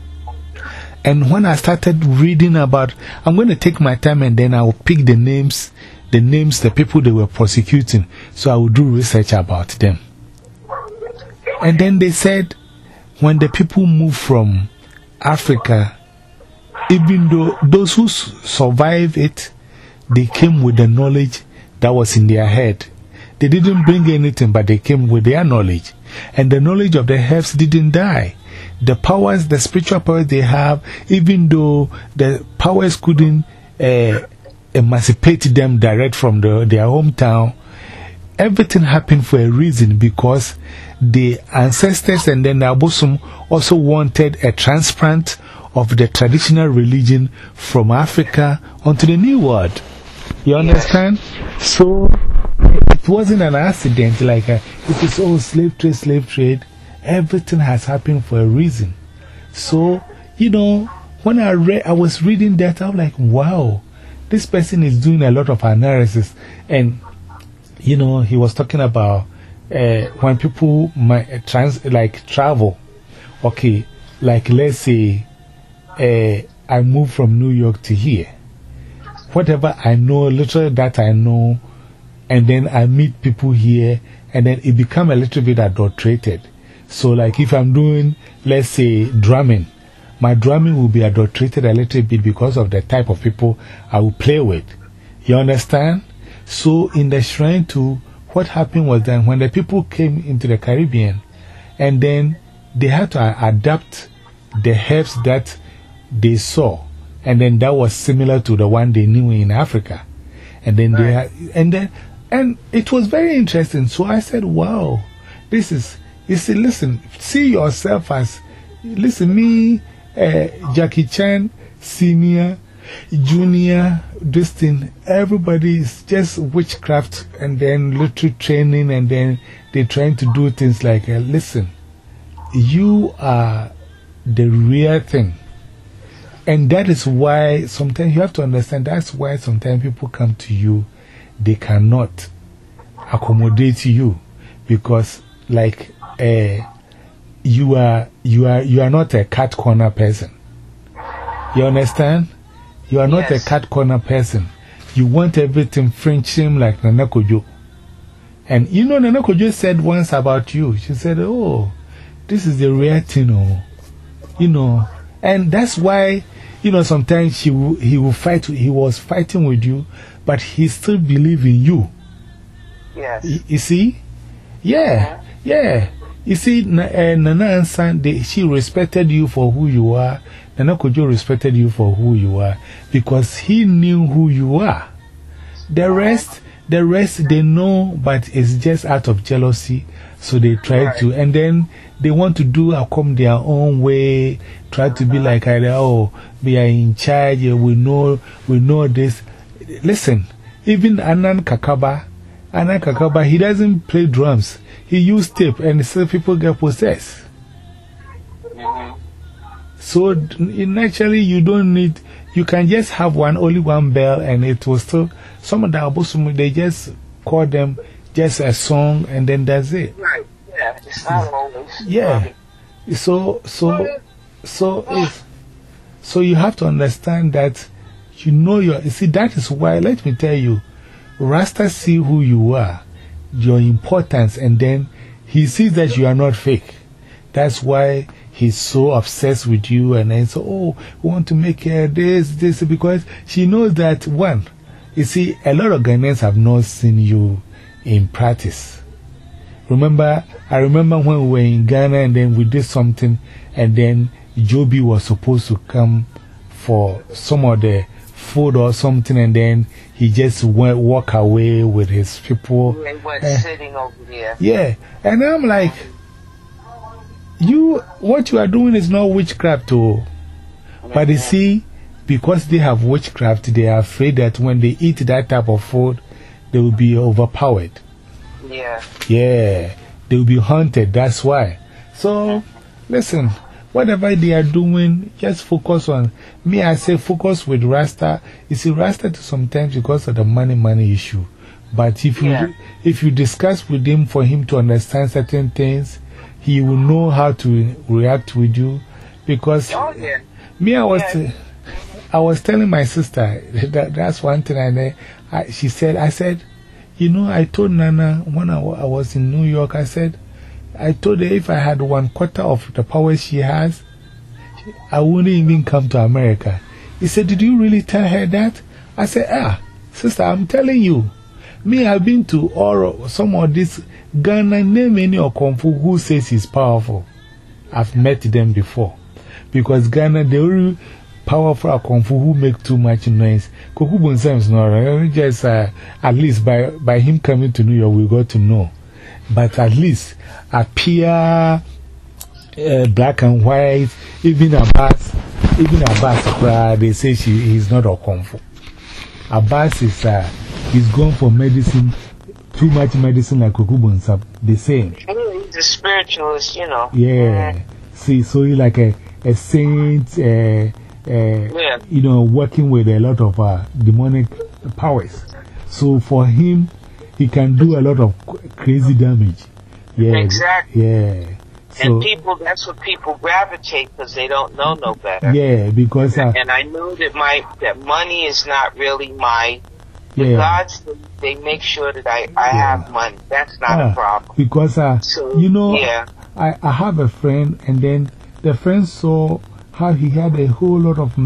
And when I started reading about, I'm going to take my time and then I will pick the names, the names, the people they were prosecuting. So I will do research about them. And then they said, when the people moved from Africa, even though those who survived it, they came with the knowledge that was in their head. They didn't bring anything, but they came with their knowledge. And the knowledge of the herbs didn't die. The powers, the spiritual powers they have, even though the powers couldn't uh, emancipate them direct from the, their hometown, everything happened for a reason, because the ancestors and then the Abosom also wanted a transplant of the traditional religion from Africa onto the New World. You understand? Yes. So it wasn't an accident like a, it is all slave trade, slave trade. Everything has happened for a reason. So, you know, when I read, I was reading that, I was like, wow, this person is doing a lot of analysis. And, you know, he was talking about uh, when people might trans, like travel. Okay, like let's say uh, I moved from New York to here. Whatever I know, little that I know, and then I meet people here, and then it become a little bit adulterated. So, like, if I'm doing, let's say, drumming, my drumming will be adulterated a little bit because of the type of people I will play with. You understand? So, in the shrine too, what happened was that when the people came into the Caribbean, and then they had to adapt the herbs that they saw, and then that was similar to the one they knew in Africa. And then they had, and then, and it was very interesting. So I said, wow, this is. You see, listen, see yourself as, listen, me, uh, Jackie Chan, senior, junior, this thing, everybody is just witchcraft and then little training, and then they're trying to do things like, uh, listen, you are the real thing. And that is why sometimes you have to understand, that's why sometimes people come to you, they cannot accommodate you, because, like, Uh, you are, you are, you are not a cat corner person. You understand? You are not yes. a cat corner person. You want everything Frenching like Nana Kojo. And you know, Nana Kojo said once about you, she said, oh, this is the rare thing, oh. You know, and that's why you know, sometimes he will, he will fight, he was fighting with you, but he still believes in you. Yes. You, you see? Yeah, yeah. You see, uh, Nana and Sandy, she respected you for who you are. Nana Kojo respected you for who you are because he knew who you are. The rest, the rest they know, but it's just out of jealousy. So they try right. to, and then they want to do a come their own way, try to be like, oh, we are in charge, we know, we know this. Listen, even Anan Kakaba, Anan Kakaba, he doesn't play drums. He used tape and still people get possessed. Mm-hmm. So naturally, you don't need, you can just have one, only one bell, and it will still, some of the Abosum, they just call them just a song, and then that's it. Right, yeah, it's not always. Yeah. So, so, so, if, so you have to understand that you know your, you see, that is why, let me tell you, Rasta see who you are, your importance, and then he sees that you are not fake. That's why he's so obsessed with you, and then so, oh, we want to make her this, this, because she knows that, one, you see, a lot of Ghanaians have not seen you in practice. Remember, I remember when we were in Ghana and then we did something, and then Joby was supposed to come for some of the food or something, and then he just went walk away with his people. He was uh, sitting over there. Yeah, and I'm like, you, what you are doing is not witchcraft, too. But you see, because they have witchcraft, they are afraid that when they eat that type of food, they will be overpowered. Yeah. Yeah, they will be haunted. That's why. So, listen, whatever they are doing, just focus on. Me, I say focus with Rasta. You see, Rasta sometimes because of the money, money issue. But if you, yeah. if you discuss with him for him to understand certain things, he will know how to react with you. Because oh, yeah. me, I was, yeah. I was telling my sister that that's one thing. I, I, she said, I said, you know, I told Nana when I, I was in New York, I said, I told her if I had one quarter of the power she has, I wouldn't even come to America. He said, did you really tell her that? I said, ah, sister, I'm telling you. Me, I've been to all, some of this Ghana, name any or Kung Fu who says he's powerful. I've met them before. Because Ghana, the only powerful Kung Fu who make too much noise. Koku Bonsam's not just uh, at least by, by him coming to New York, we got to know. But at least appear uh, black and white, even Abbas, even Abbas, they say she, he's not a Kung Fu. Abbas is uh, he's going for medicine, too much medicine like Koku Bonsam, the same. He's a spiritualist, you know. Yeah. See, so he's like a, a saint, uh, uh, yeah. you know, working with a lot of uh, demonic powers. So for him, he can do a lot of crazy damage. Yeah. Exactly. Yeah. So, and people, that's what people gravitate because they don't know no better. Yeah, because. Uh, and I know that my, that money is not really my. Yeah. The gods, they make sure that I, I yeah. have money. That's not ah, a problem. Because, uh, so, you know, yeah. I, I have a friend, and then the friend saw how he had a whole lot of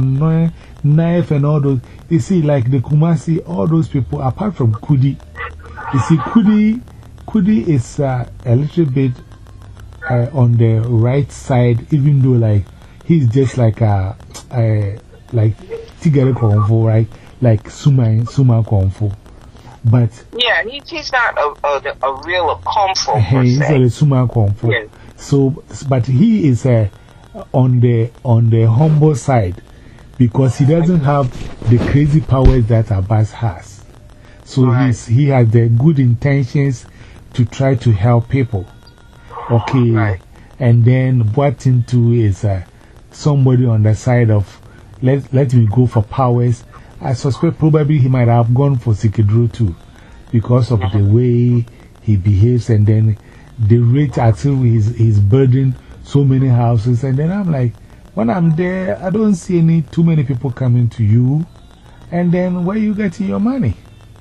knife and all those. You see, like the Kumasi, all those people, apart from Kudi. You see, Kudi, Kudi is uh, a little bit uh, on the right side, even though, like, he's just like a, a like, Tigere Kung Fu, right? Like Suma, Suma Kung Fu. But. Yeah, he, he's not a, a, a real Kung Fu. He's a Suma Kung Fu. Yeah. So, but he is uh, on, the, on the humble side because he doesn't have the crazy powers that Abbas has. So right. he's, he has the good intentions to try to help people. Okay. Right. And then what into is uh, somebody on the side of let, let me go for powers. I suspect probably he might have gone for Sikidro too because of the way he behaves, and then the rate at which he's, he's building so many houses. And then I'm like, when I'm there, I don't see any too many people coming to you. And then where you getting your money?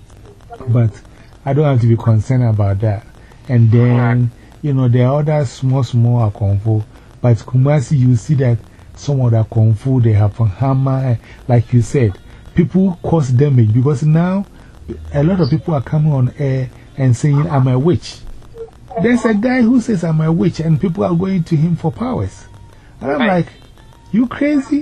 But I don't have to be concerned about that. And then, you know, there are other small, small Kung Fu. But Kumasi, you see that some of the Kung Fu, they have a hammer, like you said, people cause damage because now a lot of people are coming on air and saying, I'm a witch. There's a guy who says, I'm a witch, and people are going to him for powers. And I'm like, you crazy?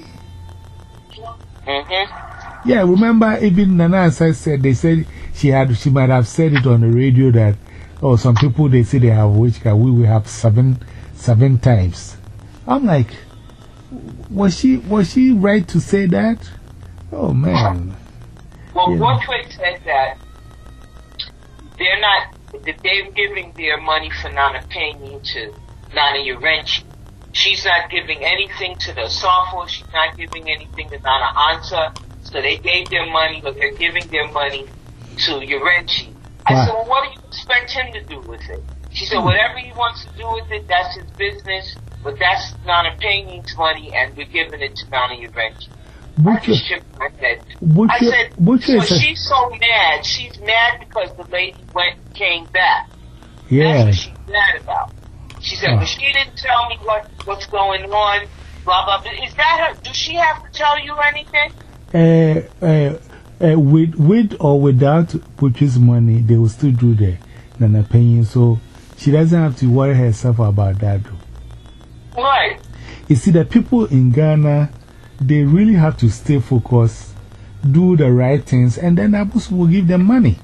Mm-hmm. Yeah, remember, even Nana said, they said she had, she might have said it on the radio that, oh, some people they say they have witchcraft, we will have seven, seven times. I'm like, was she, was she right to say that? Oh, man. Well, yeah. Borchway said that they're not, that they're giving their money for Nana paying to Nana Urenchi. She's not giving anything to the Asafo. She's not giving anything to Nana Ansa. So they gave their money, but they're giving their money to Urenchi. I wow. said, well, what do you expect him to do with it? She said, whatever he wants to do with it, that's his business. But that's Nana Payne's money, and we're giving it to Nana Urenchi. I just shook my head. I said, so she's so mad. She's mad because the lady went came back. Yeah. That's what she's mad about. She said, oh. but she didn't tell me what, what's going on, blah, blah, blah. Is that her? Does she have to tell you anything? Uh, uh, uh, with, with or without Butch's money, they will still do the Nana Payne. So she doesn't have to worry herself about that, though. Right. You see, the people in Ghana, they really have to stay focused, do the right things, and then Abus will give them money.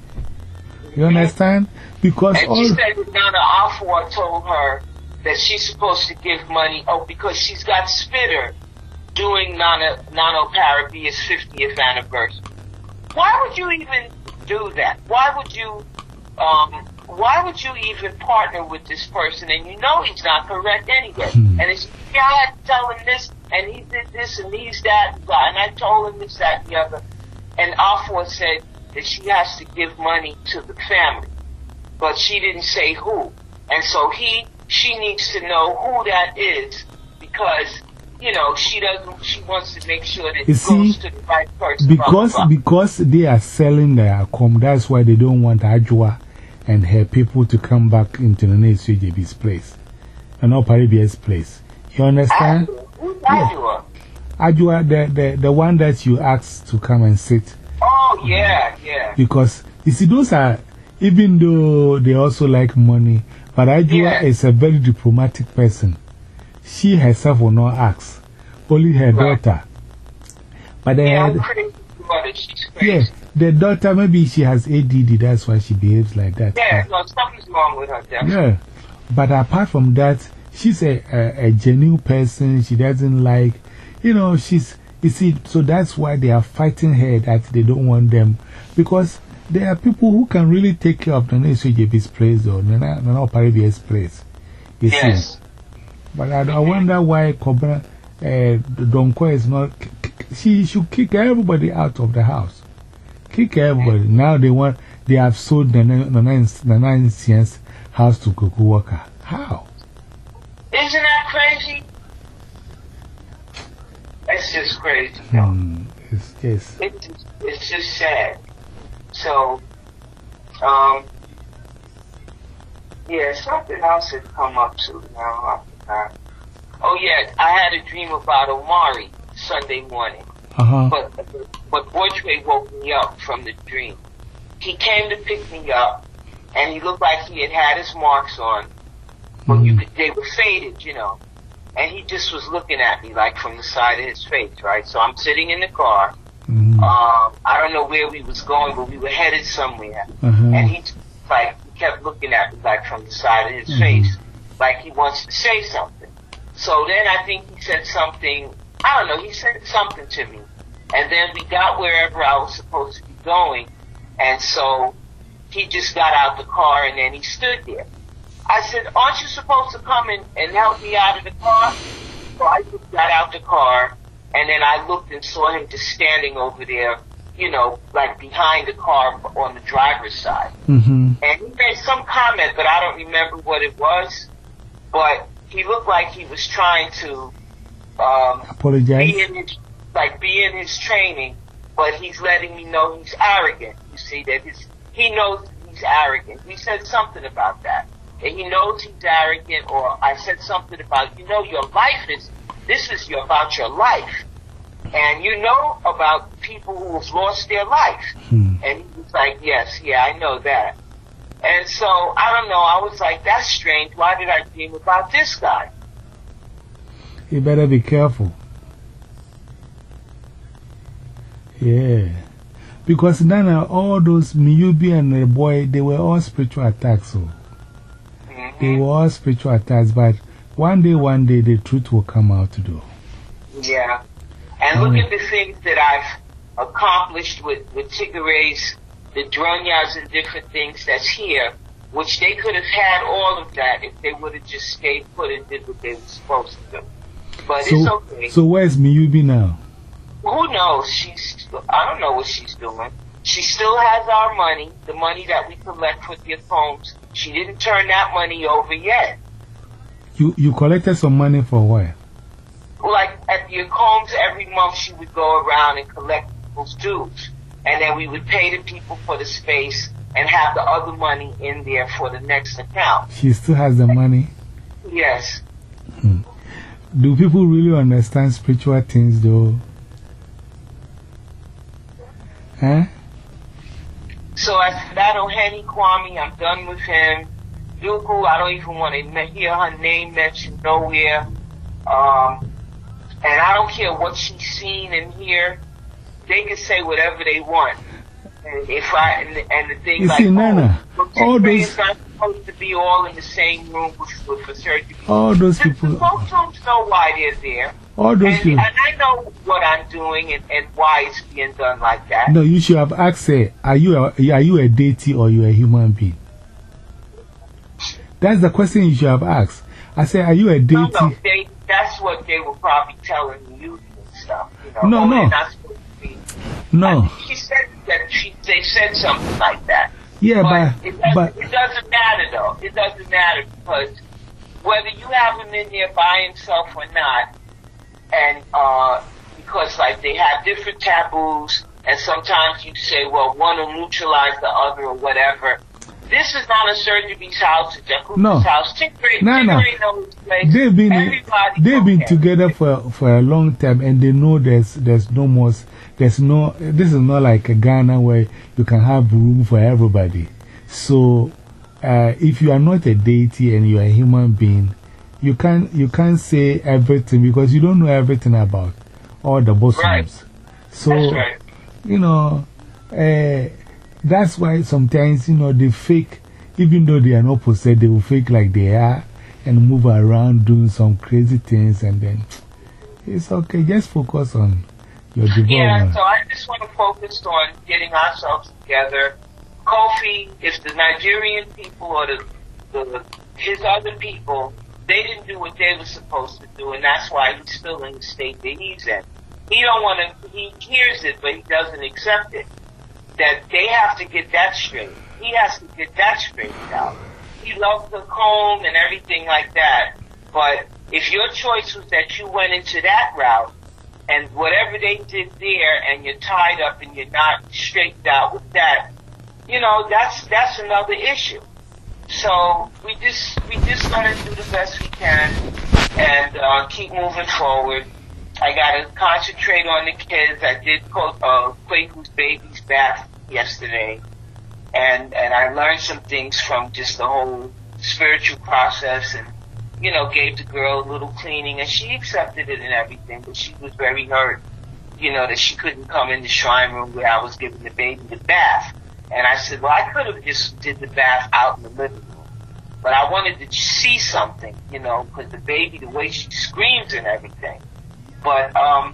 You understand? Because and all. She said that Nana Afua told her that she's supposed to give money, oh, because she's got Spitter doing Nana, Nano Parabia's fiftieth anniversary. Why would you even do that? Why would you, um, why would you even partner with this person? And you know he's not correct anyway. Hmm. And it's, yeah, I had to tell him this, and he did this, and he's that, and I told him this, that, and the other. And Afua said that she has to give money to the family, but she didn't say who. And so he, she needs to know who that is, because, you know, she doesn't, she wants to make sure that it see, goes to the right person. Because, blah, blah, blah. because they are selling their Akom, that's why they don't want Ajua and her people to come back into the next J B's place, and not Paribia's place. You understand? Who's Ajua? Yeah. Ajua, the, the, the one that you asked to come and sit. Oh, yeah, yeah. Because, you see, those are, even though they also like money, but Ajua yeah. is a very diplomatic person. She herself will not ask, only her right. daughter. But they yeah, had, I'm pretty sure she's crazy. Yeah, the daughter, maybe she has A D D, that's why she behaves like that. Yeah, no, something's wrong with her, definitely. Yeah, but apart from that, she's a, a, a genuine person. She doesn't like, you know, she's, you see, so that's why they are fighting her that they don't want them. Because there are people who can really take care of the N S J B's place or Nana Paribia's place. You yes. see? But I, I wonder why Cobra, uh, Donko is not, she should kick everybody out of the house. Kick everybody. Now they want, they have sold the nine cents house to Kuku Walker. How? Isn't that crazy? It's just crazy. Hmm. It's, yes. It's just, it's just sad. So, um, yeah, something else has come up to now. Uh, oh yeah, I had a dream about Omari Sunday morning. Uh-huh. But, but Borchway woke me up from the dream. He came to pick me up, and he looked like he had had his marks on, but mm-hmm. you could, they were faded, you know. And he just was looking at me like from the side of his face, right? So I'm sitting in the car. Mm-hmm. Um, I don't know where we was going, but we were headed somewhere. Uh-huh. And he like he kept looking at me like from the side of his mm-hmm. face, like he wants to say something. So then I think he said something. I don't know. He said something to me, and then we got wherever I was supposed to be going. And so he just got out the car, and then he stood there. I said, aren't you supposed to come in and help me out of the car? So I just got out the car, and then I looked and saw him just standing over there, you know, like behind the car on the driver's side. Mm-hmm. And he made some comment, but I don't remember what it was. But he looked like he was trying to um, apologize, be in his, like be in his training, but he's letting me know he's arrogant. You see that his he knows he's arrogant. He said something about that. And he knows he's arrogant, or I said something about, you know, your life is This is your, about your life. And you know about people who have lost their life. Hmm. And he was like, yes, yeah, I know that. And so, I don't know, I was like, that's strange. Why did I dream about this guy? You better be careful. Yeah. Because Nana, all those Miyubi and the boy, they were all spiritual attacks. So. Mm-hmm. They were all spiritual attacks, but one day, one day, the truth will come out to do. Yeah. And look at the things that I've accomplished with, with Tigger's, the Dronyas and different things that's here, which they could have had all of that if they would have just stayed put and did what they were supposed to do. But so, it's okay. So where's Miyubi now? Who knows? She's, I don't know what she's doing. She still has our money, the money that we collect for the homes. She didn't turn that money over yet. You, you collected some money for what? Like at the homes, every month she would go around and collect people's dues. And then we would pay the people for the space and have the other money in there for the next account. She still has the money? Yes. Hmm. Do people really understand spiritual things though? Huh? So I said, I don't Henny Kwame, I'm done with him. Duku, I don't even want to hear her name mentioned nowhere. Um, and I don't care what she's seen and hear. They can say whatever they want. And if I, and, and the thing you like, see, Nana, oh, all those, is not supposed to be all in the same room with, with for surgery. All those the, people. The folks don't know why they're there. All those and, people. And I know what I'm doing and, and why it's being done like that. No, you should have asked her, are you a, are you a deity or you a human being? That's the question you should have asked. I said, are you a deity? No, no, they, that's what they were probably telling you and stuff. You know, no, oh, no. They're not supposed to be. No. I, she said that she, they said something like that. Yeah, but, but, it, doesn't, but it doesn't matter though. It doesn't matter because whether you have him in there by himself or not, and uh, because like they have different taboos, and sometimes you say, well, one will neutralize the other or whatever. This is not a surgery's house, it's Jakuba's no. house. Tigray, no, no. knows his place. They've been, Everybody they've been okay. together for, for a long time, and they know there's, there's no more, there's no, this is not like a Ghana where you can have room for everybody. So, uh, if you are not a deity and you are a human being, you can't, you can't say everything because you don't know everything about all the bosoms. Right. So, That's right. you know, uh, that's why sometimes, you know, they fake, even though they are not possessed, they will fake like they are and move around doing some crazy things, and then it's okay, just focus on your development. Yeah, so I just want to focus on getting ourselves together. Kofi, if the Nigerian people or the, the his other people, they didn't do what they were supposed to do, and that's why he's still in the state that he's in. He don't want to, he hears it, but he doesn't accept it. That they have to get that straight. He has to get that straightened out. He loves the comb and everything like that, but if your choice was that you went into that route, and whatever they did there, and you're tied up and you're not straightened out with that, you know, that's that's another issue. So we just we just gotta do the best we can and uh, keep moving forward. I gotta concentrate on the kids. I did uh, Kweku's baby's bath yesterday, and and I learned some things from just the whole spiritual process, and you know, gave the girl a little cleaning, and she accepted it and everything, but she was very hurt, you know, that she couldn't come in the shrine room where I was giving the baby the bath. And I said, well, I could have just did the bath out in the living room, but I wanted to see something, you know, because the baby, the way she screams and everything. But, um,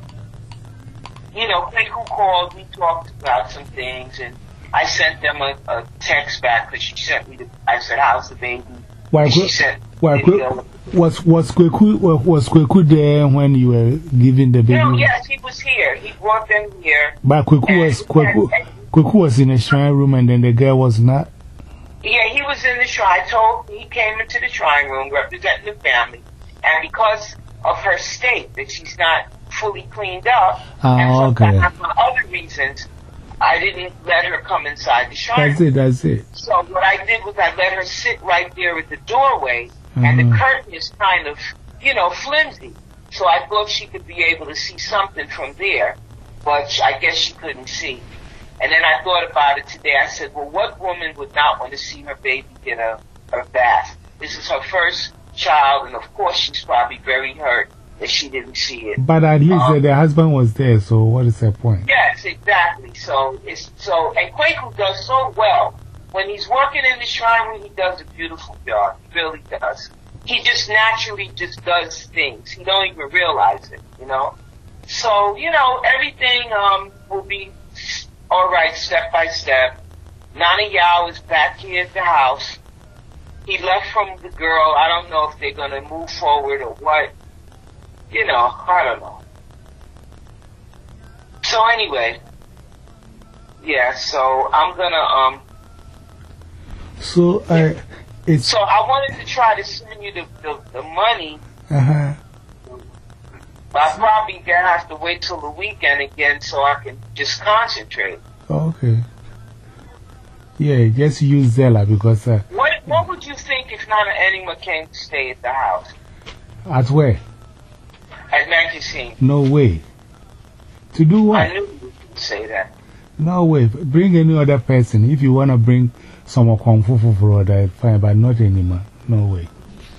you know, Kweku called, we talked about some things, and I sent them a, a text back because she sent me the, I said, how's the baby? Why, she sent why, was, was Kweku, was Kweku there when you were giving the baby? No, yes, he was here. He brought them here. But Kweku was, Kweku, Kweku was in the shrine room and then the girl was not? Yeah, he was in the shrine. I told he came into the shrine room representing the family. And because of her state, that she's not fully cleaned up, oh, and okay. for other reasons, I didn't let her come inside the shrine. That's it, that's it. So what I did was I let her sit right there at the doorway, mm-hmm. and the curtain is kind of, you know, flimsy. So I thought she could be able to see something from there, but I guess she couldn't see. And then I thought about it today. I said, well, what woman would not want to see her baby get a, a bath? This is her first child, and of course she's probably very hurt that she didn't see it. But at least um, uh, the husband was there, so what is the point? Yes, exactly. So, it's, so and Kwaku does so well. When he's working in the shrine room, he does a beautiful job. He really does. He just naturally just does things. He don't even realize it, you know? So, you know, everything um, will be all right step by step. Nana Yao is back here at the house. He left from the girl. I don't know if they're going to move forward or what. You know, I don't know. So anyway, yeah, so I'm going to... um. So, uh, it's... So I wanted to try to send you the, the, the money. Uh-huh. But I probably gonna have to wait till the weekend again so I can just concentrate. Okay. Yeah, just use Zella because... Uh, what, what would you think if Nana Enima came to stay at the house? At where? At Magazine. No way. To do what? I knew you would say that. No way. Bring any other person. If you want to bring someone Kung Fu for that, fine, but not anymore. No way.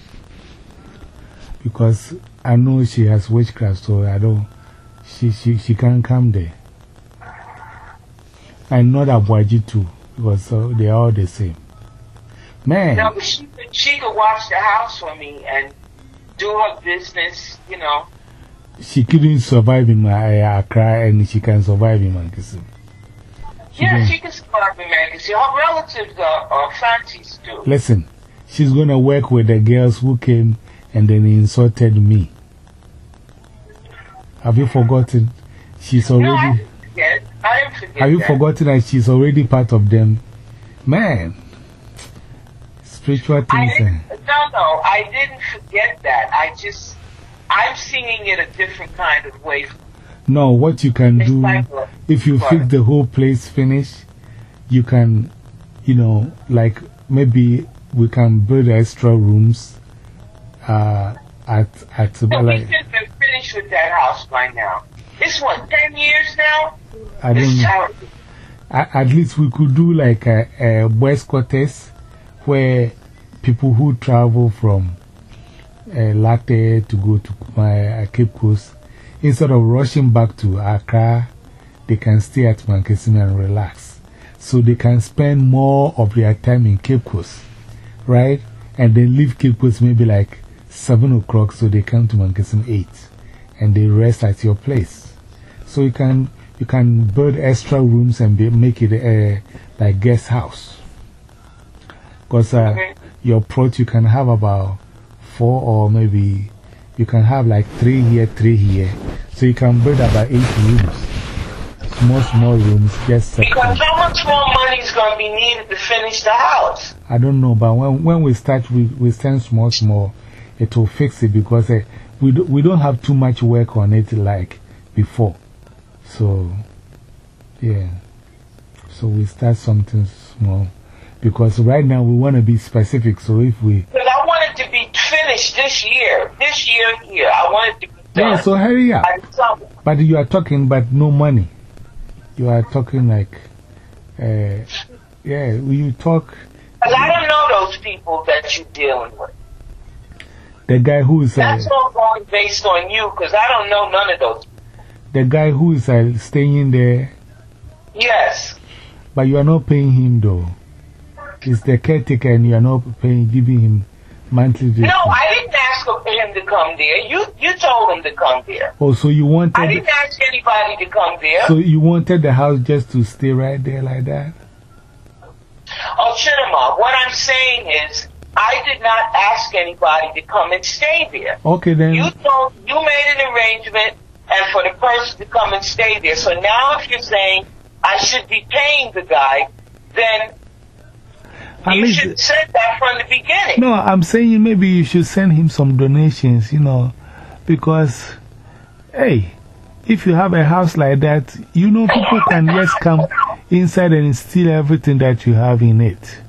Because I know she has witchcraft, so I don't, she, she, she can't come there. And not Abuaji too, because uh, they are all the same. Man. No, but she could, she could watch the house for me and do her business, you know. She couldn't survive in my uh, Accra, and she can survive in Mankisim. She yeah, can. she can survive in Mankisim. Her relatives are, are fancies too. Listen, she's going to work with the girls who came and then insulted me. Have you forgotten? She's already. No, I didn't forget. I didn't forget. Have you that. forgotten that she's already part of them? Man, spiritual I things. didn't, no, no, I didn't forget that. I just, I'm seeing it a different kind of way. No, what you can It's do, like what? if you What? fix the whole place finish, you can, you know, like maybe we can build extra rooms. Uh, at, at, So we like, should have been finished with that house by now. It's what, ten years now? I don't It's know. terrible. At, at least we could do like a, a boys' quarters where people who travel from uh, Latte to go to my uh, Cape Coast, instead of rushing back to Accra, they can stay at Mankesim and relax. So they can spend more of their time in Cape Coast, right? And then leave Cape Coast maybe like seven o'clock, so they come to Mankesim eight and they rest at your place. So you can, you can build extra rooms and be, make it a like guest house. Because uh, Okay. your plot, you can have about four, or maybe you can have like three here, three here. So you can build about eight rooms. Small, small rooms, just separate. Because how much more money is going to be needed to finish the house? I don't know, but when, when we start, we, we send small, small, it will fix it because uh, we, do, we don't have too much work on it like before. So, yeah. So we start something small because right now we want to be specific. So if we. Because I want it to be finished this year. This year, here. I want it to be done. Yeah, so hurry up. By the summer. But you are talking, but no money. You are talking like, uh, yeah, you talk. Because I don't know those people that you're dealing with. The guy who is, uh, That's all going based on you, because I don't know none of those people. the guy who is uh, staying there, Yes. but you are not paying him though. It's the caretaker and you are not paying, giving him monthly. No, I didn't ask for him to come there. You you told him to come there. Oh, so you wanted, I didn't ask anybody to come there. so you wanted the house just to stay right there like that? Oh, Chinema, what I'm saying is, I did not ask anybody to come and stay there. Okay, then. You told, you made an arrangement and for the person to come and stay there. So now if you're saying I should be paying the guy, then At you least- should have said that from the beginning. No, I'm saying maybe you should send him some donations, you know, because, hey, if you have a house like that, you know, people can just come inside and steal everything that you have in it.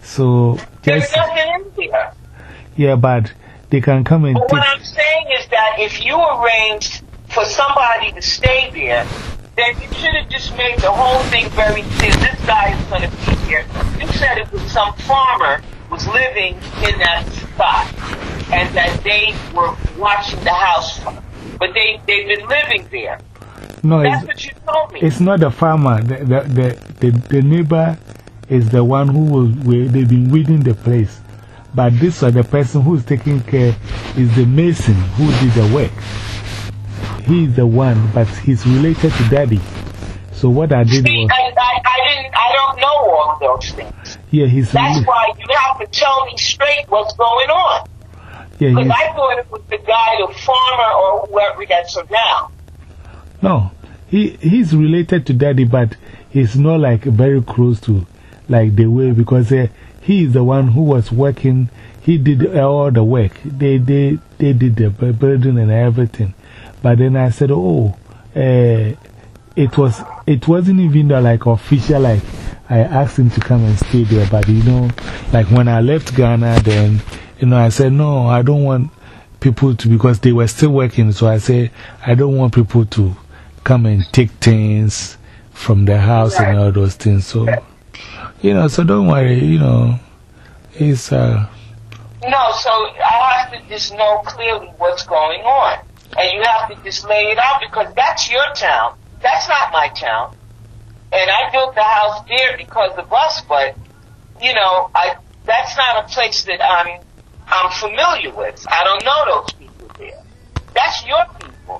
So, There's just, nothing in there. yeah, but they can come and But take. what I'm saying is that that if you arranged for somebody to stay there, then you should have just made the whole thing very clear. This guy is going to be here. You said it was some farmer was living in that spot and that they were watching the house from. But they, they've been living there. No, that's what you told me. It's not the farmer. The, the, the, the, the neighbor is the one who will, they've been weeding the place. But this or the person who's taking care is the mason who did the work. He is the one, but he's related to Daddy. So what I did See, was. I, I, I, didn't, I don't know all of those things. Yeah, he's. That's why you have to tell me straight what's going on. Yeah, because I thought it was the guy, the farmer, or whoever gets him now. No, he, he's related to Daddy, but he's not like very close to like the way because uh, he is the one who was working. He did all the work. They, they, they did the building and everything. But then I said, oh, uh, it, was, it wasn't even the, like official, like I asked him to come and stay there. But you know, like when I left Ghana, then. You know, I said, no, I don't want people to, because they were still working. So I said, I don't want people to come and take things from the house and all those things. So, you know, so don't worry, you know, it's, uh. No, so I have to just know clearly what's going on. And you have to just lay it out because that's your town. That's not my town. And I built the house there because of us, but, you know, I, that's not a place that I'm, I'm familiar with. I don't know those people there. That's your people.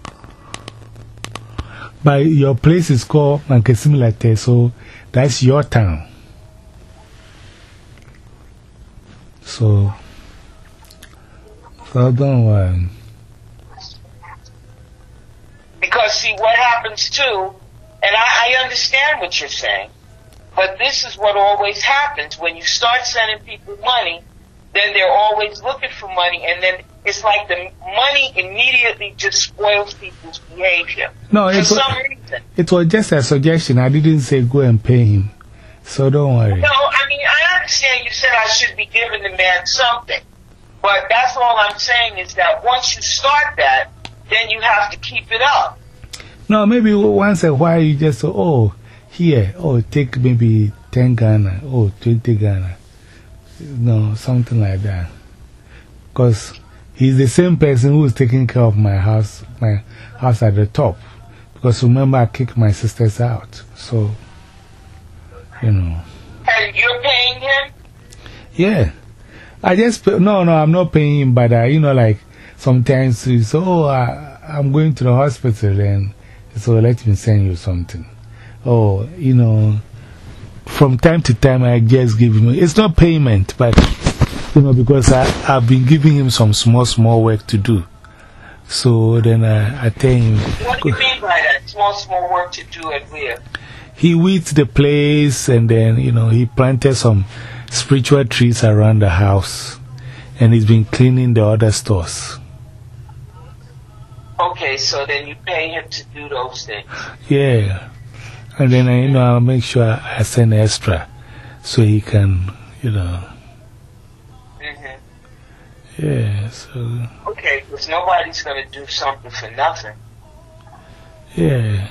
But your place is called Mankesim, so that's your town. So, so don't worry. Because, see, what happens too, and I, I understand what you're saying, but this is what always happens. When you start sending people money, then they're always looking for money, and then it's like the money immediately just spoils people's behavior. No, for it some was, reason. It was just a suggestion. I didn't say go and pay him. So don't worry. No, I mean, I understand you said I should be giving the man something. But that's all I'm saying is that once you start that, then you have to keep it up. No, maybe once a while you just say, oh, here, oh, take maybe ten Ghana, oh, twenty Ghana. No, something like that. Because he's the same person who is taking care of my house, my house at the top. Because remember, I kicked my sisters out. So, you know. And you're paying him? Yeah. I just, pay, no, no, I'm not paying him, but, uh, you know, like sometimes he says, oh, I, I'm going to the hospital, and so let me send you something. Oh, you know. From time to time, I just give him, it's not payment, but, you know, because I, I've been giving him some small, small work to do. So then I, I tell him. What do you mean by that? Small, small work to do at where? He weeds the place, and then, you know, he planted some spiritual trees around the house, and he's been cleaning the other stores. Okay, so then you pay him to do those things. Yeah. And then, you know, I'll make sure I send extra so he can, you know. Mm-hmm. Yeah, so. Okay, because nobody's going to do something for nothing. Yeah.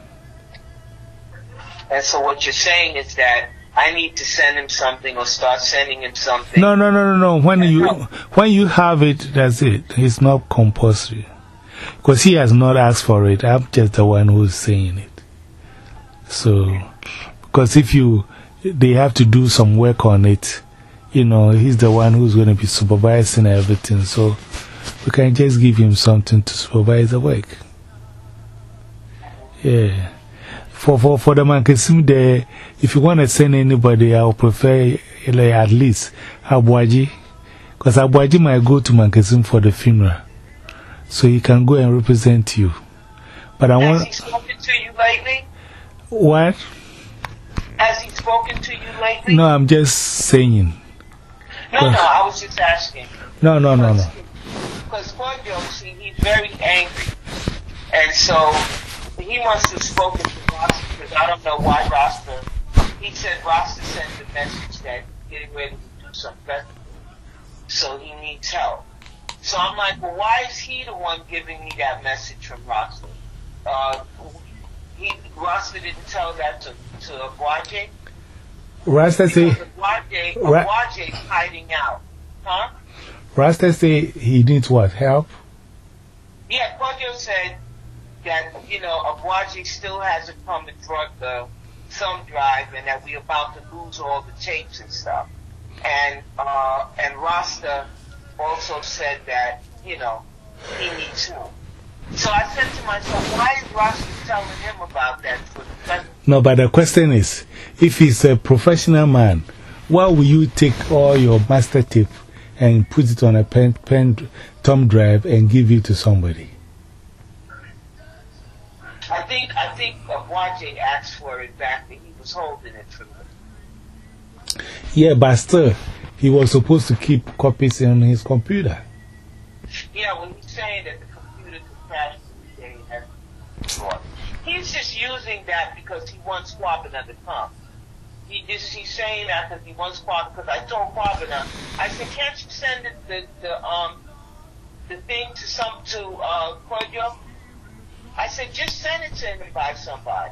And so what you're saying is that I need to send him something or start sending him something. No, no, no, no, no. When you, when you have it, that's it. It's not compulsory. Because he has not asked for it. I'm just the one who's saying it. So, because if you, they have to do some work on it, you know, he's the one who's going to be supervising everything. So, we can just give him something to supervise the work. Yeah. For, for, for the Mankesim there, if you want to send anybody, I would prefer like, at least Abuaji. Because Abuaji might go to Mankesim for the funeral. So he can go and represent you. But I want. Has he spoken to you lately? What? Has he spoken to you lately? No, I'm just saying. No, no, I was just asking. No, no, no, no. Because Cordio, see, he's very angry. And so he must have spoken to Rasta, because I don't know why Rasta. He said Rasta sent the message that he's getting ready to do some festival. So he needs help. So I'm like, well, why is he the one giving me that message from Rasta? Uh, he, Rasta didn't tell that to, to Abwaje? Rasta say, Abwaje, Ra Abwaje is hiding out. Huh? Rasta say he needs what? Help? Yeah, Kojo said that, you know, Abwaje still hasn't come and brought the thumb drive and that we're about to lose all the tapes and stuff. And, uh, and Rasta also said that, you know, he needs help. So I said to myself, why is Rasta telling him about that? For no, but the question is, if he's a professional man, why will you take all your master tape and put it on a pen, pen thumb drive and give it to somebody? I think, I think Abwaje asked for it back and he was holding it for me. Yeah, but still, he was supposed to keep copies on his computer. Yeah, well, he's saying that the computer could crash the day and everything. He's just using that because he wants Kwabena to come. He just, he's saying that because he wants Kwabena, because I told Kwabena, I said, can't you send the, the, the, um, the thing to some, to, uh, Kojo? I said, just send it to him by somebody.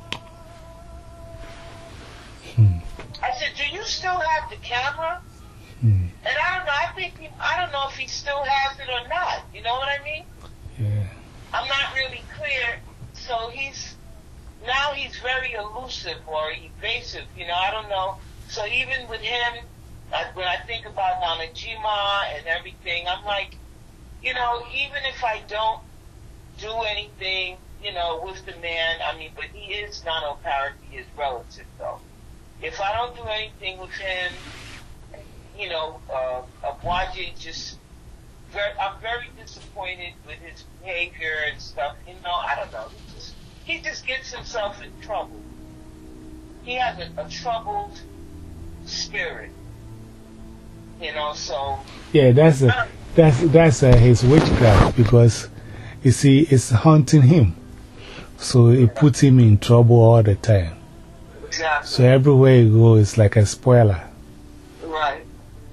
Hmm. I said, do you still have the camera? Hmm. And I don't know, I think, he, I don't know if he still has it or not. You know what I mean? Yeah. I'm not really clear. So he's, now he's very elusive or evasive, you know, I don't know. So even with him, like when I think about Nanajima and everything, I'm like, you know, even if I don't do anything, you know, with the man, I mean, but he is Nano Paraki, his relative though. If I don't do anything with him, you know, uh, Abwaje just, very, I'm very disappointed with his behavior and stuff. You know, I don't know. He just, he just gets himself in trouble. He has a, a troubled spirit. You know, so. Yeah, that's, a, that's, that's uh, his witchcraft because, you see, it's haunting him. So it puts him in trouble all the time. Exactly. So everywhere you go, it's like a spoiler. Right.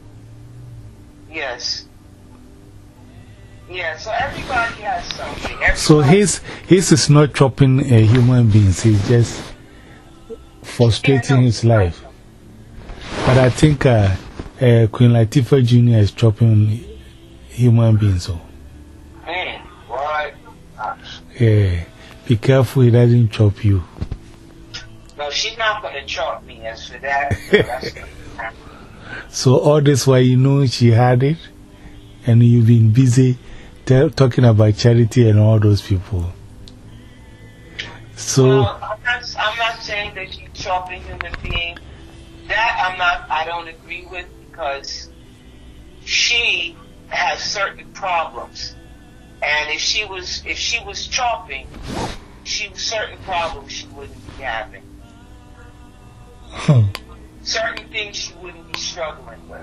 Yes. Yeah, so everybody has something. Everybody so his, his is not chopping a human beings, he's just frustrating yeah, no, his life. But I think uh, uh, Queen Latifah Junior is chopping human beings. So. Man, right. Yeah, be careful he doesn't chop you. No, she's not going to chop me as for that. So, that's so all this while you know she had it, and you've been busy talking about charity and all those people. So, well, I'm not, I'm not saying that she's chopping human being. That I'm not, I don't agree with because she has certain problems. And if she was, if she was chopping, she certain problems she wouldn't be having. Huh. Certain things she wouldn't be struggling with.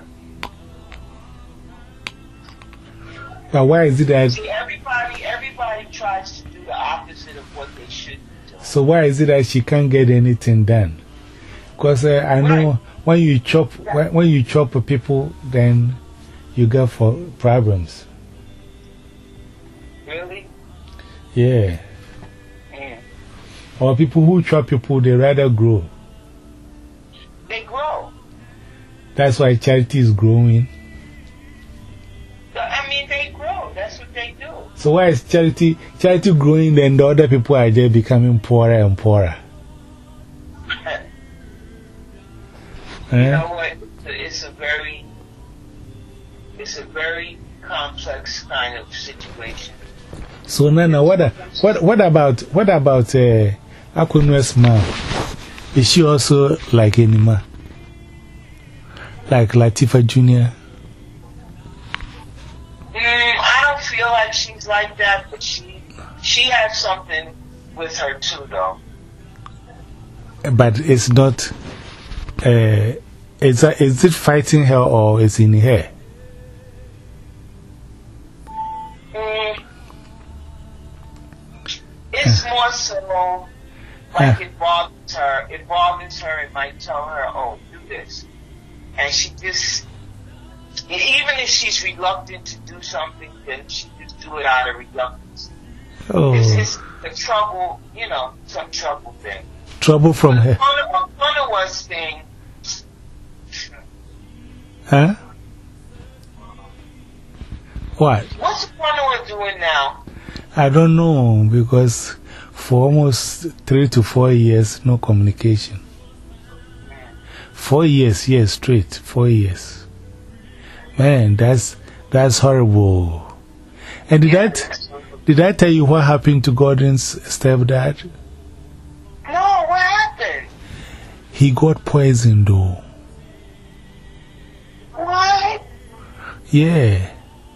But why is it that? See, everybody, everybody tries to do the opposite of what they should be doing. So why is it that she can't get anything done? Because uh, I know right. when you chop, when, when you chop people, then you get for problems. Really? Yeah. Yeah. Or people who chop people, they rather grow. They grow. That's why charity is growing. I mean, they grow. That's what they do. So why is charity, charity growing, then the other people are there becoming poorer and poorer? You eh? know what? It's a very, it's a very complex kind of situation. So Nana, what, what, what about, what about uh, Akunu's mom? Is she also like Enima? Like Latifah Junior? Mm, I don't feel like she's like that, but she, she has something with her too, though. But it's not, uh, is, that, is it fighting her or is it in her? Mm, it's more so like it bothers her. It bothers her. It might tell her, oh, do this. And she just, even if she's reluctant to do something, then she just do it out of reluctance. Oh. It's just the trouble, you know, some trouble thing. Trouble from her. One of us thing. Huh? What? What's Quanoa doing now? I don't know, because for almost three to four years, no communication. Four years, yes, straight, four years. Man, that's, that's horrible. And did Yeah. that, did I tell you what happened to Gordon's stepdad? No, what happened? He got poisoned, though. What? Yeah.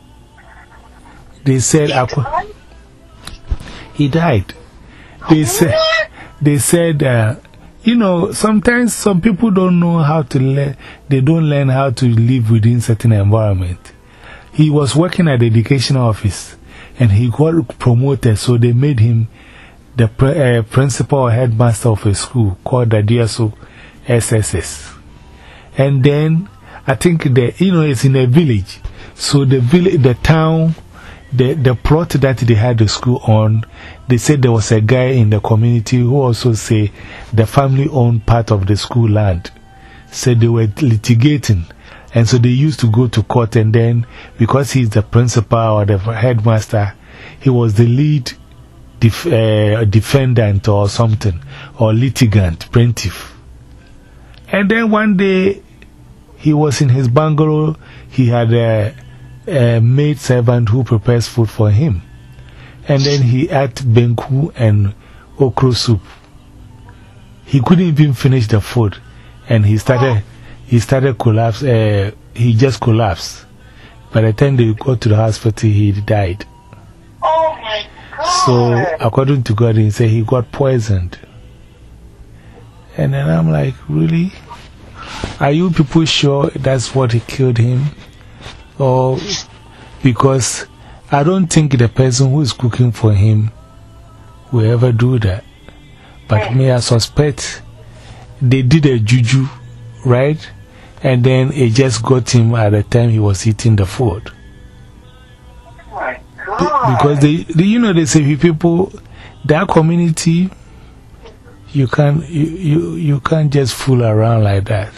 They said, He died? he died. They said, What? they said, uh, you know, sometimes some people don't know how to learn, they don't learn how to live within certain environment. He was working at the education office and he got promoted, so they made him the pr uh, principal or headmaster of a school called the D S O S S S. And then I think the, you know, it's in a village. So the village, the town, the, the plot that they had the school on, they said there was a guy in the community who also say the family owned part of the school land. Said they were litigating. And so they used to go to court, and then because he's the principal or the headmaster, he was the lead def uh, defendant or something, or litigant, plaintiff. And then one day, he was in his bungalow, he had a, a maid servant who prepares food for him. And then he ate benku and okra soup. He couldn't even finish the food, and he started, he started collapse, uh, he just collapsed. By the time they got to the hospital, he died. Oh my God. So, according to God, he said he got poisoned. And then I'm like, really? Are you people sure that's what he killed him? Or because I don't think the person who is cooking for him will ever do that. But me, I suspect they did a juju, right? And then it just got him at the time he was eating the food. Oh my God. Because they, they, you know, they say people, that community, you can't, you, you, you can't just fool around like that.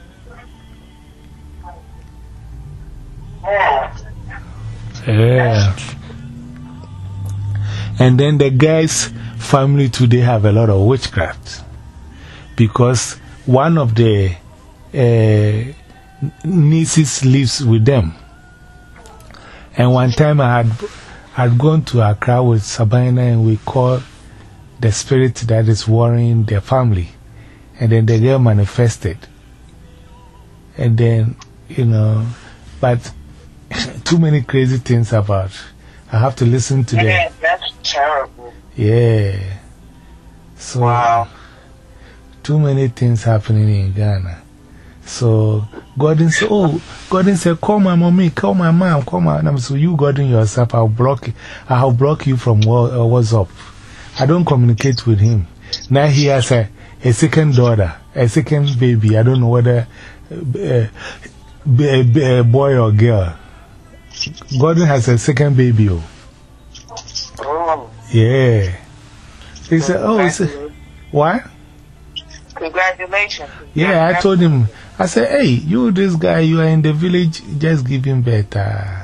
Yeah. Yeah. And then the guy's family today have a lot of witchcraft. Because one of the uh, nieces lives with them. And one time I had, I'd gone to Accra with Sabina, and we called the spirit that is worrying their family. And then the girl manifested. And then, you know, but too many crazy things about. I have to listen to Yeah, them. that's terrible. Yeah. So, Wow. too many things happening in Ghana. So, Gordon said, oh, Gordon said, call my mommy, call my mom, call my mom. So, you, Gordon, yourself, I'll block, I'll block you from what, uh, what's up. I don't communicate with him. Now he has a, a second daughter, a second baby. I don't know whether uh, a, a boy or girl. Gordon has a second baby. Oh. Oh. Yeah. He said, oh, it's a, what? Congratulations. Yeah, I told him, I said, hey, you, this guy, you are in the village, just give him better.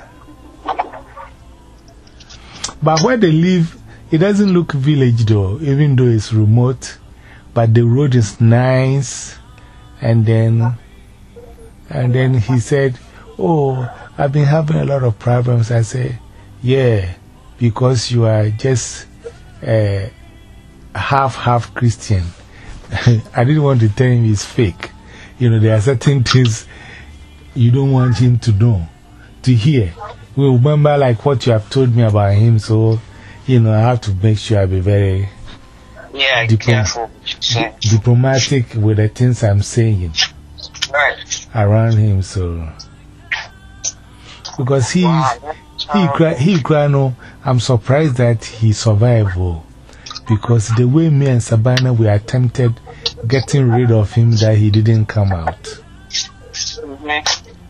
But where they live, it doesn't look village though, even though it's remote. But the road is nice. And then, and then he said, oh, I've been having a lot of problems. I said, yeah, because you are just a half, half Christian. I didn't want to tell him he's fake. You know, there are certain things you don't want him to know, to hear. We remember like what you have told me about him, so, you know, I have to make sure I be very yeah, dipl careful. di diplomatic with the things I'm saying Right. around him, so. Because he, Wow, he, cry, he cry, no, I'm surprised that he survived. Oh, because the way me and Sabina we attempted getting rid of him, that he didn't come out. Mm-hmm.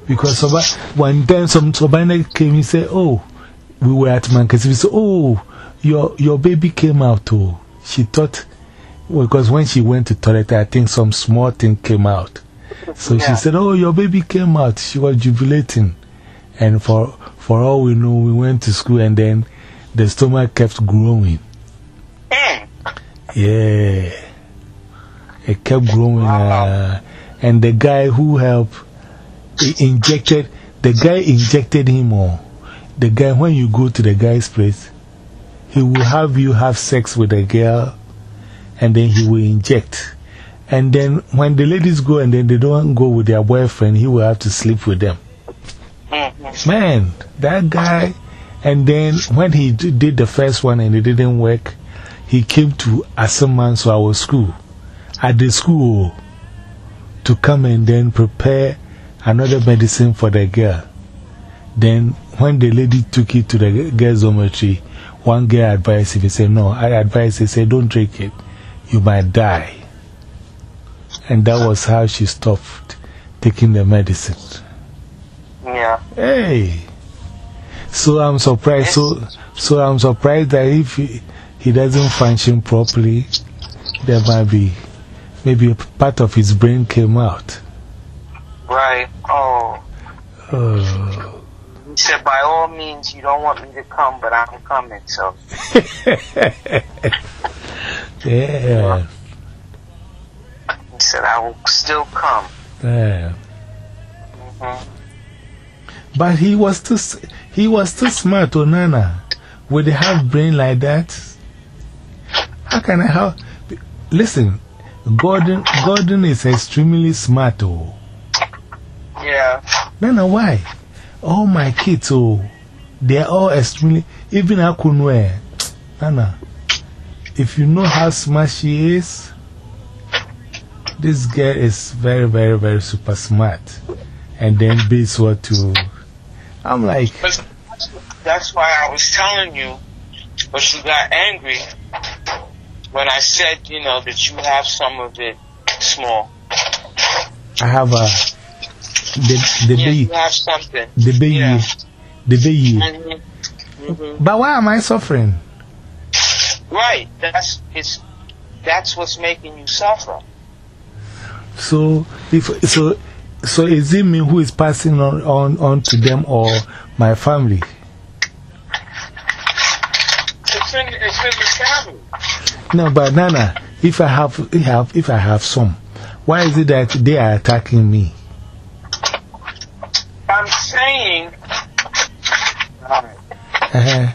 Because Soba, one time some Sobana came, he said, oh, we were at Mankasi. We said, oh, your, your baby came out. Oh, she thought, well, because when she went to toilet, I think some small thing came out. So yeah. She said, oh, your baby came out. She was jubilating. And for, for all we know, we went to school and then the stomach kept growing. Mm. Yeah. It kept growing. Wow. Uh, and the guy who helped, he injected, the guy injected him all. The guy, when you go to the guy's place, he will have you have sex with a girl and then he will inject. And then when the ladies go and then they don't go with their boyfriend, he will have to sleep with them. Mm-hmm. Man, that guy. And then when he did the first one and it didn't work, he came to Asaman, our school, at the school, to come and then prepare another medicine for the girl. Then, when the lady took it to the girl's dormitory, one girl advised him, he said, no, I advised, he said, don't drink it, you might die. And that was how she stopped taking the medicine. Yeah. Hey. So I'm surprised, so, so I'm surprised that if he, he doesn't function properly, there might be, maybe a part of his brain came out. Right. Oh. Oh. He said, by all means, you don't want me to come, but I'm coming, so. Yeah. He said, I will still come. Yeah. Mm-hmm. But he was too, he was too smart, Onana. Would they have brain like that? How can I have? Listen, Gordon, Gordon is extremely smart, oh. Yeah. Nana, why? All my kids, oh, they are all extremely, even Akunwe. Nana, if you know how smart she is, this girl is very, very, very super smart. And then base what to. I'm like. But that's why I was telling you, but she got angry when I said, you know, that you have some of it small. I have a. The, the yeah, baby. You have something. The baby. Yeah. The baby. Mm-hmm. Mm-hmm. But why am I suffering? Right. That's, it's, that's what's making you suffer. So, if, so, so is it me who is passing on, on, on to them or my family? It's in, it's in the family. No, but Nana, if I have, if I have, if I have some, why is it that they are attacking me? I'm saying. Uh-huh.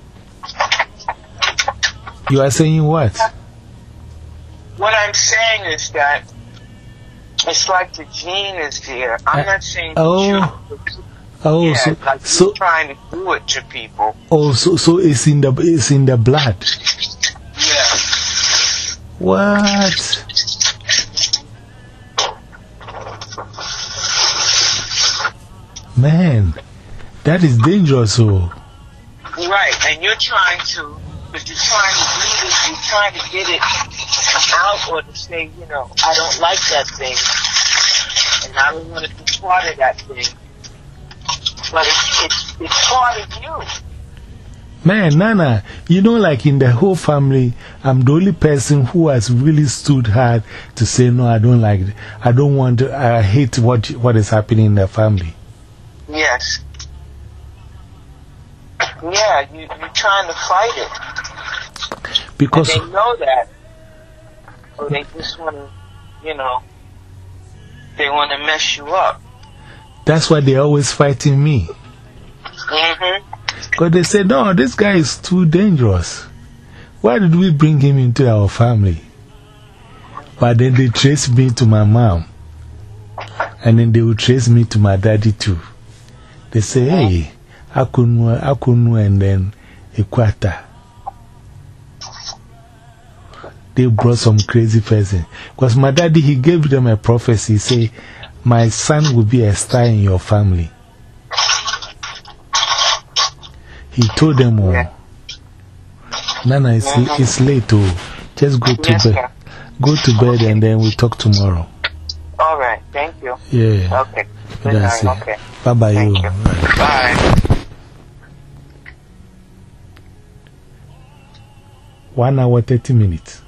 You are saying what? What I'm saying is that it's like the gene is there. I'm uh, not saying oh, you, oh, yeah, so, like so you're trying to do it to people. Oh, so, so it's in the, it's in the blood. Yeah. What? Man, that is dangerous, oh. Right, and you're trying to, but you're trying to read it, you're trying to get it out or to say, you know, I don't like that thing, and I don't want to be part of that thing. But it's, it's, it's part of you. Man, Nana, you know, like in the whole family, I'm the only person who has really stood hard to say, no, I don't like it. I don't want to, I hate what, what is happening in the family. Yes. Yeah, you, you're trying to fight it. Because and they know that. Or they just want to, you know, they want to mess you up. That's why they're always fighting me. Mm-hmm. Because they say, no, this guy is too dangerous. Why did we bring him into our family? But then they trace me to my mom. And then they will trace me to my daddy too. They say, hey, Akunu, Akunu, and then Equata. They brought some crazy person. Because my daddy, he gave them a prophecy. He said, my son will be a star in your family. He told them all. Yeah. Nana, it's, mm-hmm. it's late. Oh. Just go to yes, bed. Sir. Go to bed okay. And then we'll talk tomorrow. All right. Thank you. Yeah. Okay. That's it. Okay. Bye bye. Thank You. you. Bye. One hour, thirty minutes.